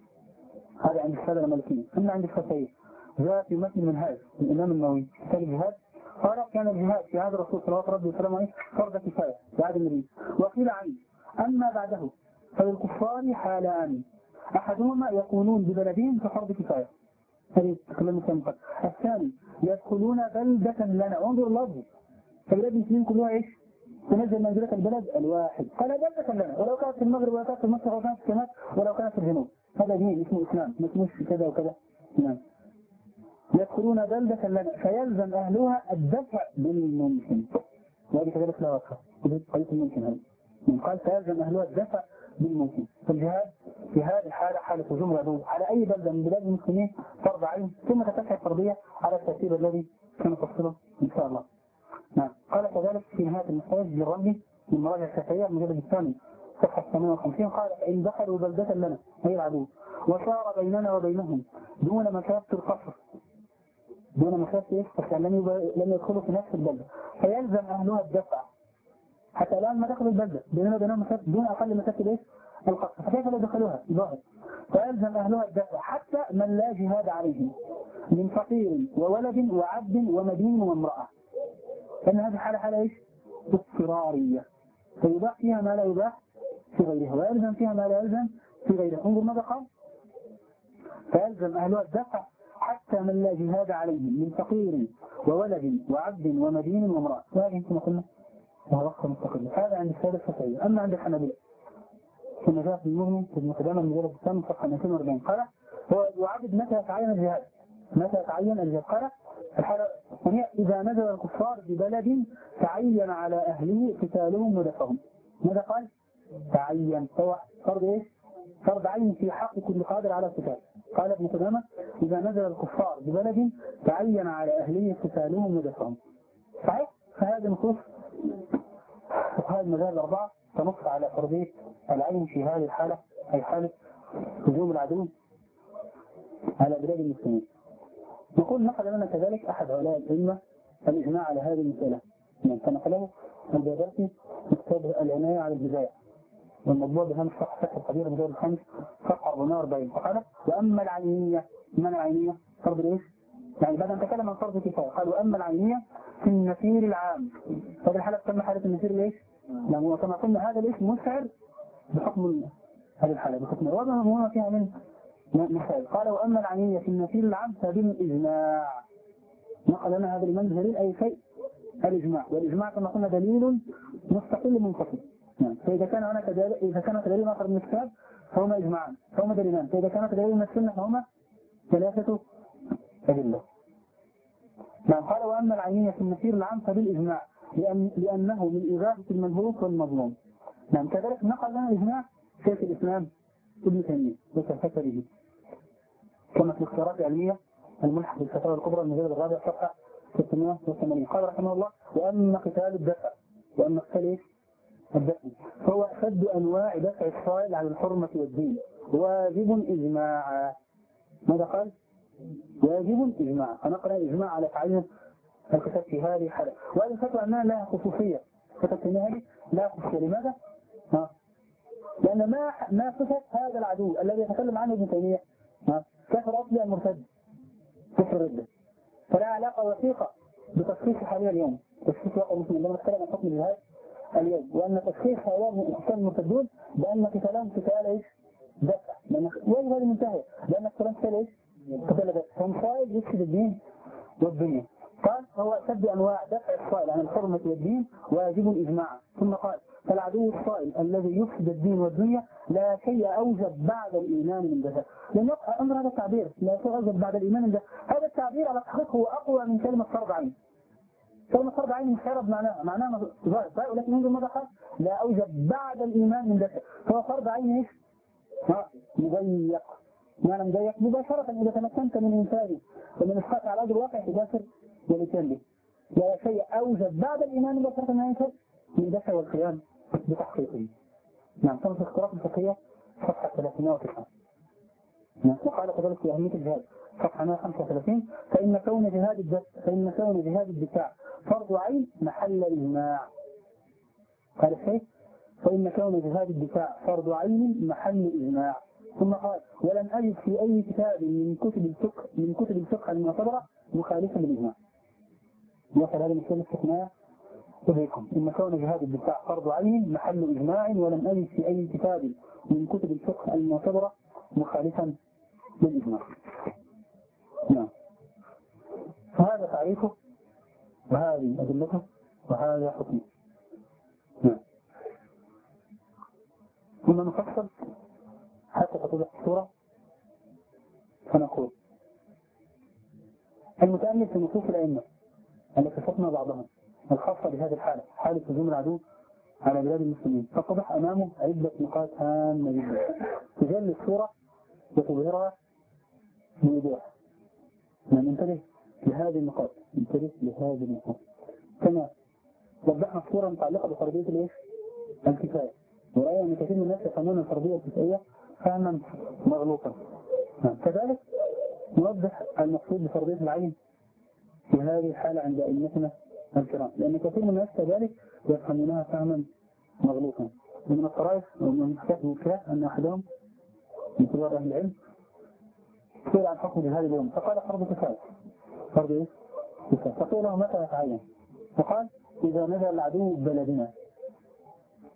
S2: هذا عند السادة المالكية. أما عند الشافعية جاء في متن المنهاج الإمام النووي كتاب الجهاد قال كان الجهاد في هذا الرسول صلى الله عليه وسلم فرض كفاية بعد النبي. وقيل عنه أما بعده فللكفار حالان أحدهما يكونون ببلدين كفرض كفاية. هذه تكلمنا فيها من قبل. الثاني يدخلون بلدة لنا. انظر اللفظ فبلاد المسلمين كلها ايش؟ تنزل منزلة البلد الواحد. قال بلدة لنا ولو كانت في المغرب ولو كانت في مصر ولو كانت في الشمال ولو كانت في الجنوب. هذا دين اسمه إسلام ما اسموش كذا وكذا. نعم. يدخلون بلدة لنا فيلزم أهلها الدفع بالممكن. وهذه كذلك لا وقفة قضية الممكن. هذا من قال فيلزم أهلها الدفع بالممكن. فالجهاد في هذه الحالة حالة هجوم العدو على أي بلدة من بلاد المسلمين فرض عين ثم تتبع الفرضية على الترتيب الذي سنفصله إن شاء الله. نعم. قال كذلك في نهاية المحتاج للرمي من مراجع الشافعية المجلد الثاني صفحة ثمانية وخمسين قال فإن دخلوا بلدة لنا أي العدو وصار بيننا وبينهم دون مسافة القصر دون مسافة القصر لم لم يدخلوا في نفس البلدة فيلزم أهلها الدفع. حتى الآن ما دخلوا البلدة بيننا وبينهم مسافة دون أقل مسافة إيش؟ القصر. فكيف لو دخلوها؟ ظاهر. فيلزم أهلها الدفع حتى من لا جهاد عليهم من فقير وولد وعبد ومدين وامرأة. لأن هذه حالة حالة إيش؟ اضطرارية.
S1: فيباح فيها ما لا يباح في غيرها، ويلزم فيها ما لا يلزم في غيرها. انظر ماذا قال: فيلزم أهلها الدفع حتى من لا جهاد عليهم من فقير وولد وعبد ومدين وامرأة. وهذه كما قلنا وهو وصف مستقل. هذا عند السادة الشافعية. أما عند الحنابلة كما جاء في المغني في ابن قدامة المجلد الثامن صفحة مئتين وأربعين قال: هو يعدد متى يتعين الجهاد، متى يتعين الجهاد. قال: الحالة وهي إذا نزل الكفار ببلد تعين على أهله قتالهم ودفعهم. ماذا قال؟ تعين. هو فرض إيش؟ فرض عين في حق كل قادر على القتال. قال ابن قدامة: إذا نزل الكفار ببلد تعين على أهله قتالهم ودفعهم. صحيح؟ فهذه نصوص وهذه المذاهب الأربعة تنص على فرضية العين في هذه الحالة، أي حالة هجوم العدو على بلاد المسلمين. نقول نقل لنا كذلك أحد هؤلاء الأئمة الإجماع على هذه المسألة، يعني فنقله البيهقي في كتاب العناية على البداية والمطبوع بهامش صفحة فتح القدير المجلد الخامس صفحة أربعمائة وأربعين. فقال: وأما العينية، من العينية؟ فرض إيش؟ يعني بعد أن تكلم عن فرض كفاية قال: وأما العينية في النفير العام. هذه الحالة تسمى حالة النفير ليش؟ لأنه كما قلنا هذا الاسم مسعر بحكم هذه الحالة بحكم الوضع وما فيها من مثال. قال: وأما العينية في النفير العام فبالإجماع. نقل لنا هذا الإمام دليل أي شيء؟ الإجماع. والإجماع كما قلنا دليل مستقل منفصل. فإذا كان هناك دليل، إذا كان دليل آخر من الكتاب فهما إجماعان، فهما دليلان. فإذا كان دليل من السنة فهما ثلاثة أدلة. نعم. قال: وأما العينية في النفير العام فبالإجماع لأن لأنه من إغاثة المنهوك والمظلوم. نعم. كذلك نقل لنا الإجماع شيخ الإسلام ابن تيمية وتفسره كما في الاختيارات العلمية الملحق بالفتاوى الكبرى المجلد الرابع صفحة ستمائة وثمانين. قال رحمه الله: وأما قتال الدفع، وأما قتال إيش؟ الدفع فهو أشد أنواع دفع الصائل عن الحرمة والدين، واجب إجماعا. ماذا قال؟ واجب إجماعا. فنقل الإجماع على تعين القتال في هذه الحالة. وهذه الفتوى أنها لها خصوصية، فتوى هذه لا خصوصية. لماذا؟ ها. لأن ما ما صفة هذا العدو الذي يتكلم عنه ابن تيمية كفر أصلي المرتد، كفر الردة، فلا علاقة وثيقة بتشخيص حاليا اليوم، تشخيص واقع المسلمين لما نتكلم عن حكم الجهاد اليوم، وأن تشخيص هؤلاء المرتدون بأن قتالهم قتال إيش؟ دفع. وين هذه منتهية؟ لأن قتالهم قتال إيش؟ قتال دفع. هم صائل يفسد الدين والدنيا. قال: هو أشد أنواع دفع الصائل عن الحرمة والدين واجب إجماعا. ثم قال: فالعدو الصائل الذي يفسد الدين والدنيا لا شيء أوجب بعد الإيمان من دفع. لأن أمر هذا التعبير لا شيء أوجب بعد الإيمان من دفع، هذا التعبير على الحقيقة هو أقوى من كلمة فرض عين. كلمة فرض عين مشارب معناها معناها ظاهر، ولكن ينظر ماذا قال؟ لا أوجب بعد الإيمان من دفع. فهو فرض عين إيش؟ مضيق. معنى مضيق مباشرة إذا تمكنت من إنسانه ومن إسقاط على أرض الواقع تباشر ولسان به. لا شيء أوجب بعد الإيمان مباشرة من دفع والقيام بتحقيقه. نعم. كما في اختراق الفقهية صفحة ثلاثمائة وتسعة. نعم. وقال كذلك في أهمية الجهاد صفحة مئة وخمسة وثلاثين: فإن كون جهاد الدفع فإن كون جهاد الدفاع فرض عين محل إجماع. قال الشيخ: فإن كون جهاد الدفاع فرض عين محل إجماع. ثم قال: ولم أجد في أي كتاب من كتب الفقه من كتب الفقه المعتبرة مخالفا للإجماع. وصل هذا المثال الاستثناء إليكم: إن كون جهاد الدفاع فرض عين محل إجماع، ولم أجد في أي كتاب من كتب الفقه المعتبرة مخالفا للإجماع. نعم. فهذا تعريفه وهذه أدلته وهذا حكمه. نعم. ثم نفصل حتى تتضح الصورة. فنقول: المتأمل في نصوص الأئمة التي شفنا بعضها الخاصة بهذه الحالة، حالة هجوم العدو على بلاد المسلمين، فتضح أمامه عدة نقاط هامة جدا تجلي الصورة وتظهرها بوضوح. ننتبه لهذه النقاط، ننتبه لهذه النقاط. كما وضحنا الصورة متعلقة بفرضية الايش؟ الكفاية. ورأينا أن كثير من الناس يفهمون الفرضية الكفائية فهما مغلوطا. كذلك نوضح المقصود بفرضية العين في هذه الحالة عند أئمتنا الكرام، لأن كثير من الناس كذلك يفهمونها فهما مغلوطا. ومن الطرائف ومن حكاية المشكلات أن أحدهم من كبار أهل العلم سئل عن حكم هذا اليوم فقال: فرض كفاية. فرض إيه؟ كفاية. فقيل له: متى يتعين؟ فقال: إذا نزل العدو ببلدنا.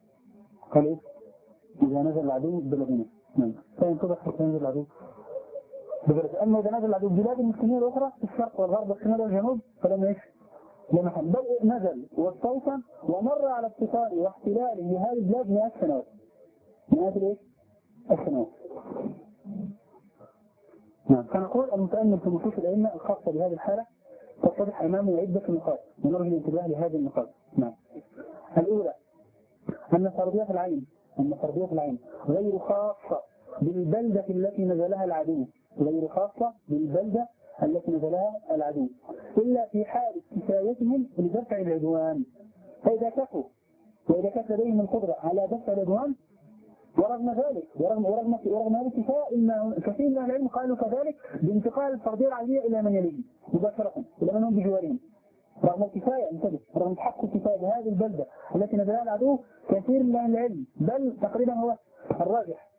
S2: قال إيه؟ إذا نزل العدو بلدنا. نعم. فينتظر حتى ينزل العدو ببلد. أما إذا نزل العدو بلاد المسلمين الأخرى في الشرق والغرب والشمال والجنوب فلم إيش؟ لم يحل. بل نزل واستوطن ومر على اتصاله واحتلاله لهذه البلاد مئات سنوات. مئات الإيش؟ السنوات. نعم. فنقول المتأمل في نصوص الأئمة الخاصة بهذه الحالة تتضح أمامه عدة نقاط ونرجو الانتباه لهذه النقاط. نعم. الأولى أن فرضية العين أن فرضية العين غير خاصة بالبلدة التي نزلها العدو غير خاصة بالبلدة التي نزلها العدو إلا في حال كفايتهم لدفع العدوان. فإذا كفوا وإذا كانت لديهم القدرة على دفع العدوان ورغم ذلك ورغم ورغم ورغم هذا الكفاءة إن كثير من أهل العلم قالوا كذلك بانتقال الفرضية العادية إلى من يليه مباشرة إلى من هم بجوارهم رغم الكفاية انتبه رغم تحقق الكفاية بهذه البلدة التي نزلها العدو كثير من أهل العلم بل تقريبا هو الراجح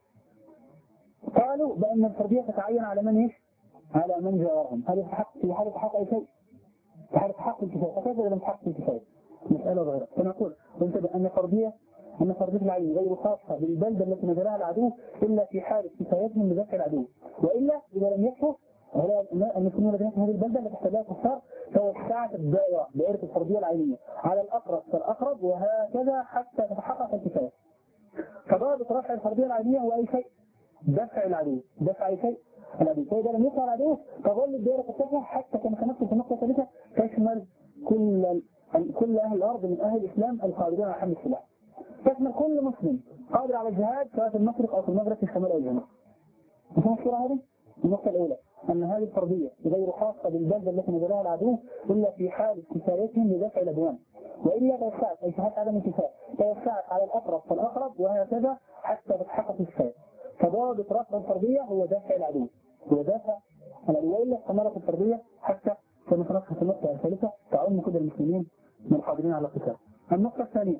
S2: قالوا بأن الفرضية تتعين على من إيش؟ على من جاورهم. هذا في حالة تحقق أي شيء في حالة تحقق الكفاية فكيف إذا لم تحقق الكفاية؟ مسألة ظاهرة. فنقول وانتبه أن فرضية أن فرضية العين غير خاصة بالبلدة التي نزلها العدو إلا في حالة كفايتهم بدفع العدو وإلا إذا لم يكفوا المسلمون الذين في هذه البلدة التي احتلها الكفار توسعت الدائرة دائرة الفرضية العينية على الأقرب فالأقرب وهكذا حتى تتحقق الكفاية. فضابط رفع الفرضية العينية هو أي شيء؟ دفع العدو دفع أي شيء؟ العدو. فإذا لم يدفع العدو تظل الدائرة تتسع حتى كما كنت في النقطة الثالثة تشمل كل كل أهل الأرض من أهل الإسلام القادرين على حمل السلاح. تشمل كل مسلم قادر على الجهاد سواء في المشرق أو في المغرب في الشمال أو الجنوب. مفهوم الصورة هذه؟ النقطة الأولى أن هذه الفرضية غير خاصة بالبلدة التي نزلها العدو إلا في حال كفايتهم لدفع العدوان وإلا توسعت أي في حالة عدم الكفاية توسعت على الأقرب فالأقرب وهكذا حتى تتحقق الكفاية. فضابط رفع الفرضية هو دافع العدو هو دافع العدو وإلا استمرت الفرضية حتى كما سنذكر في النقطة الثالثة تعم كل المسلمين من القادرين على القتال. النقطة الثانية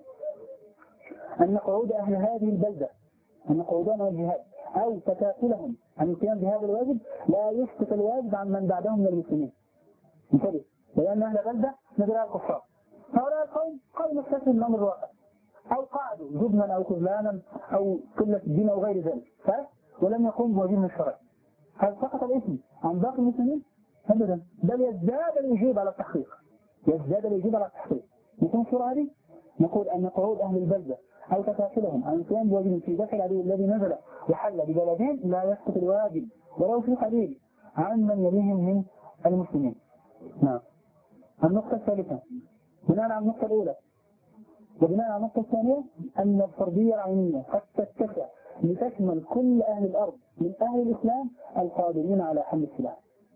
S2: أن قعود أهل هذه البلدة أن قعودهم الجهاد أو تكافلهم عن القيام بهذا الواجب لا يسقط الواجب عن من بعدهم من المسلمين. انتبه لأن أهل بلدة نزلها الكفار هؤلاء القوم قالوا نستسلم الأمر الواقع أو قعدوا جبنا أو خذلانا أو قلة الدين أو غير ذلك صحيح ولم يقوم بواجبهم الشرعي. هل سقط الاسم عن باقي المسلمين؟ أبدا بل يزداد الوجوب على التحقيق يزداد الوجوب على التحقيق. نكون الصورة هذه نقول أن قعود أهل البلدة أو تكافلهم عن القيام بواجب في دفع العدو الذي نزل وحل ببلدين لا يسقط الواجب ولو في قليل عن من يليهم من المسلمين. نعم. النقطة الثالثة بناء على النقطة الأولى وبناء على النقطة الثانية أن الفرضية العينية قد تتسع لتشمل كل أهل الأرض من أهل الإسلام القادرين على حمل السلاح.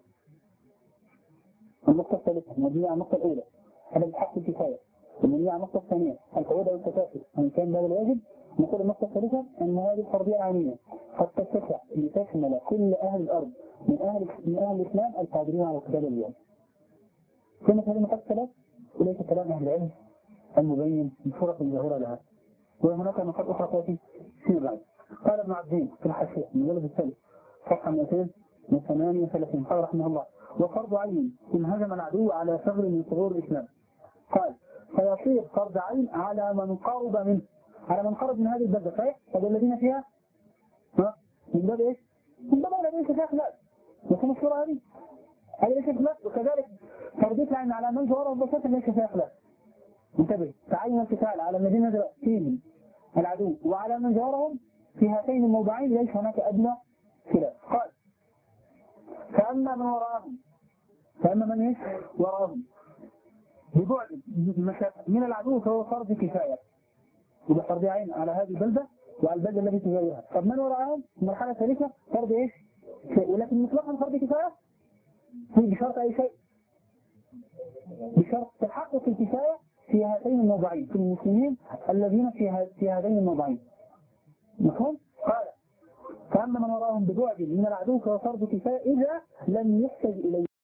S2: النقطة الثالثة مبنية على النقطة الأولى هذا بحق الكفاية ومبنية على النقطة الثانية القعود أو التكافل أن كان هذا الواجب. نقول النقطة الثالثة أن هذه الفرضية العينية قد تتسع لتشمل كل أهل الأرض من أهل من أهل الإسلام القادرين على القتال اليوم. كلمة هذه النقطة الثلاث وليس كلام أهل العلم المبين بصورة ظاهرة لها وهناك نقاط أخرى تأتي فيما بعد. قال ابن عبدين في الحاشية من المجلد الثالث صفحة مئتين وثمانية وثلاثين قال رحمه الله وفرض عين إن هزم العدو على ثغر من ثغور الإسلام قال فيصير فرض عين على من قرب منه على من قرب من هذه البلدة صحيح؟ طب الذين فيها ها من باب ايش؟ من باب الذين فيها خلاف. وفي الصورة هذه هذه ليس خلاف وكذلك فرض العين على من جواره بسيطة ليس فيها خلاف. انتبه تعين القتال على الذين نزل فيهم العدو وعلى من جوارهم في هاتين الموضعين ليس هناك أدنى خلاف. قال فأما من وراءهم فأما من ايش؟ وراءهم ببعد من العدو فهو فرض كفاية يبقى فرض عين على هذه البلدة وعلى البلدة التي تجاورها. طب من وراءهم المرحلة الثالثة فرض ايش؟ شيء ولكن مطلقا فرض كفاية بشرط أي شيء بشرط تحقق الكفاية في هاتين الموضعين في المسلمين الذين في في هذين الموضعين. مفهوم؟ قال فأما من وراءهم ببعد من العدو فهو فرض كفاية إذا لم يحتج إليه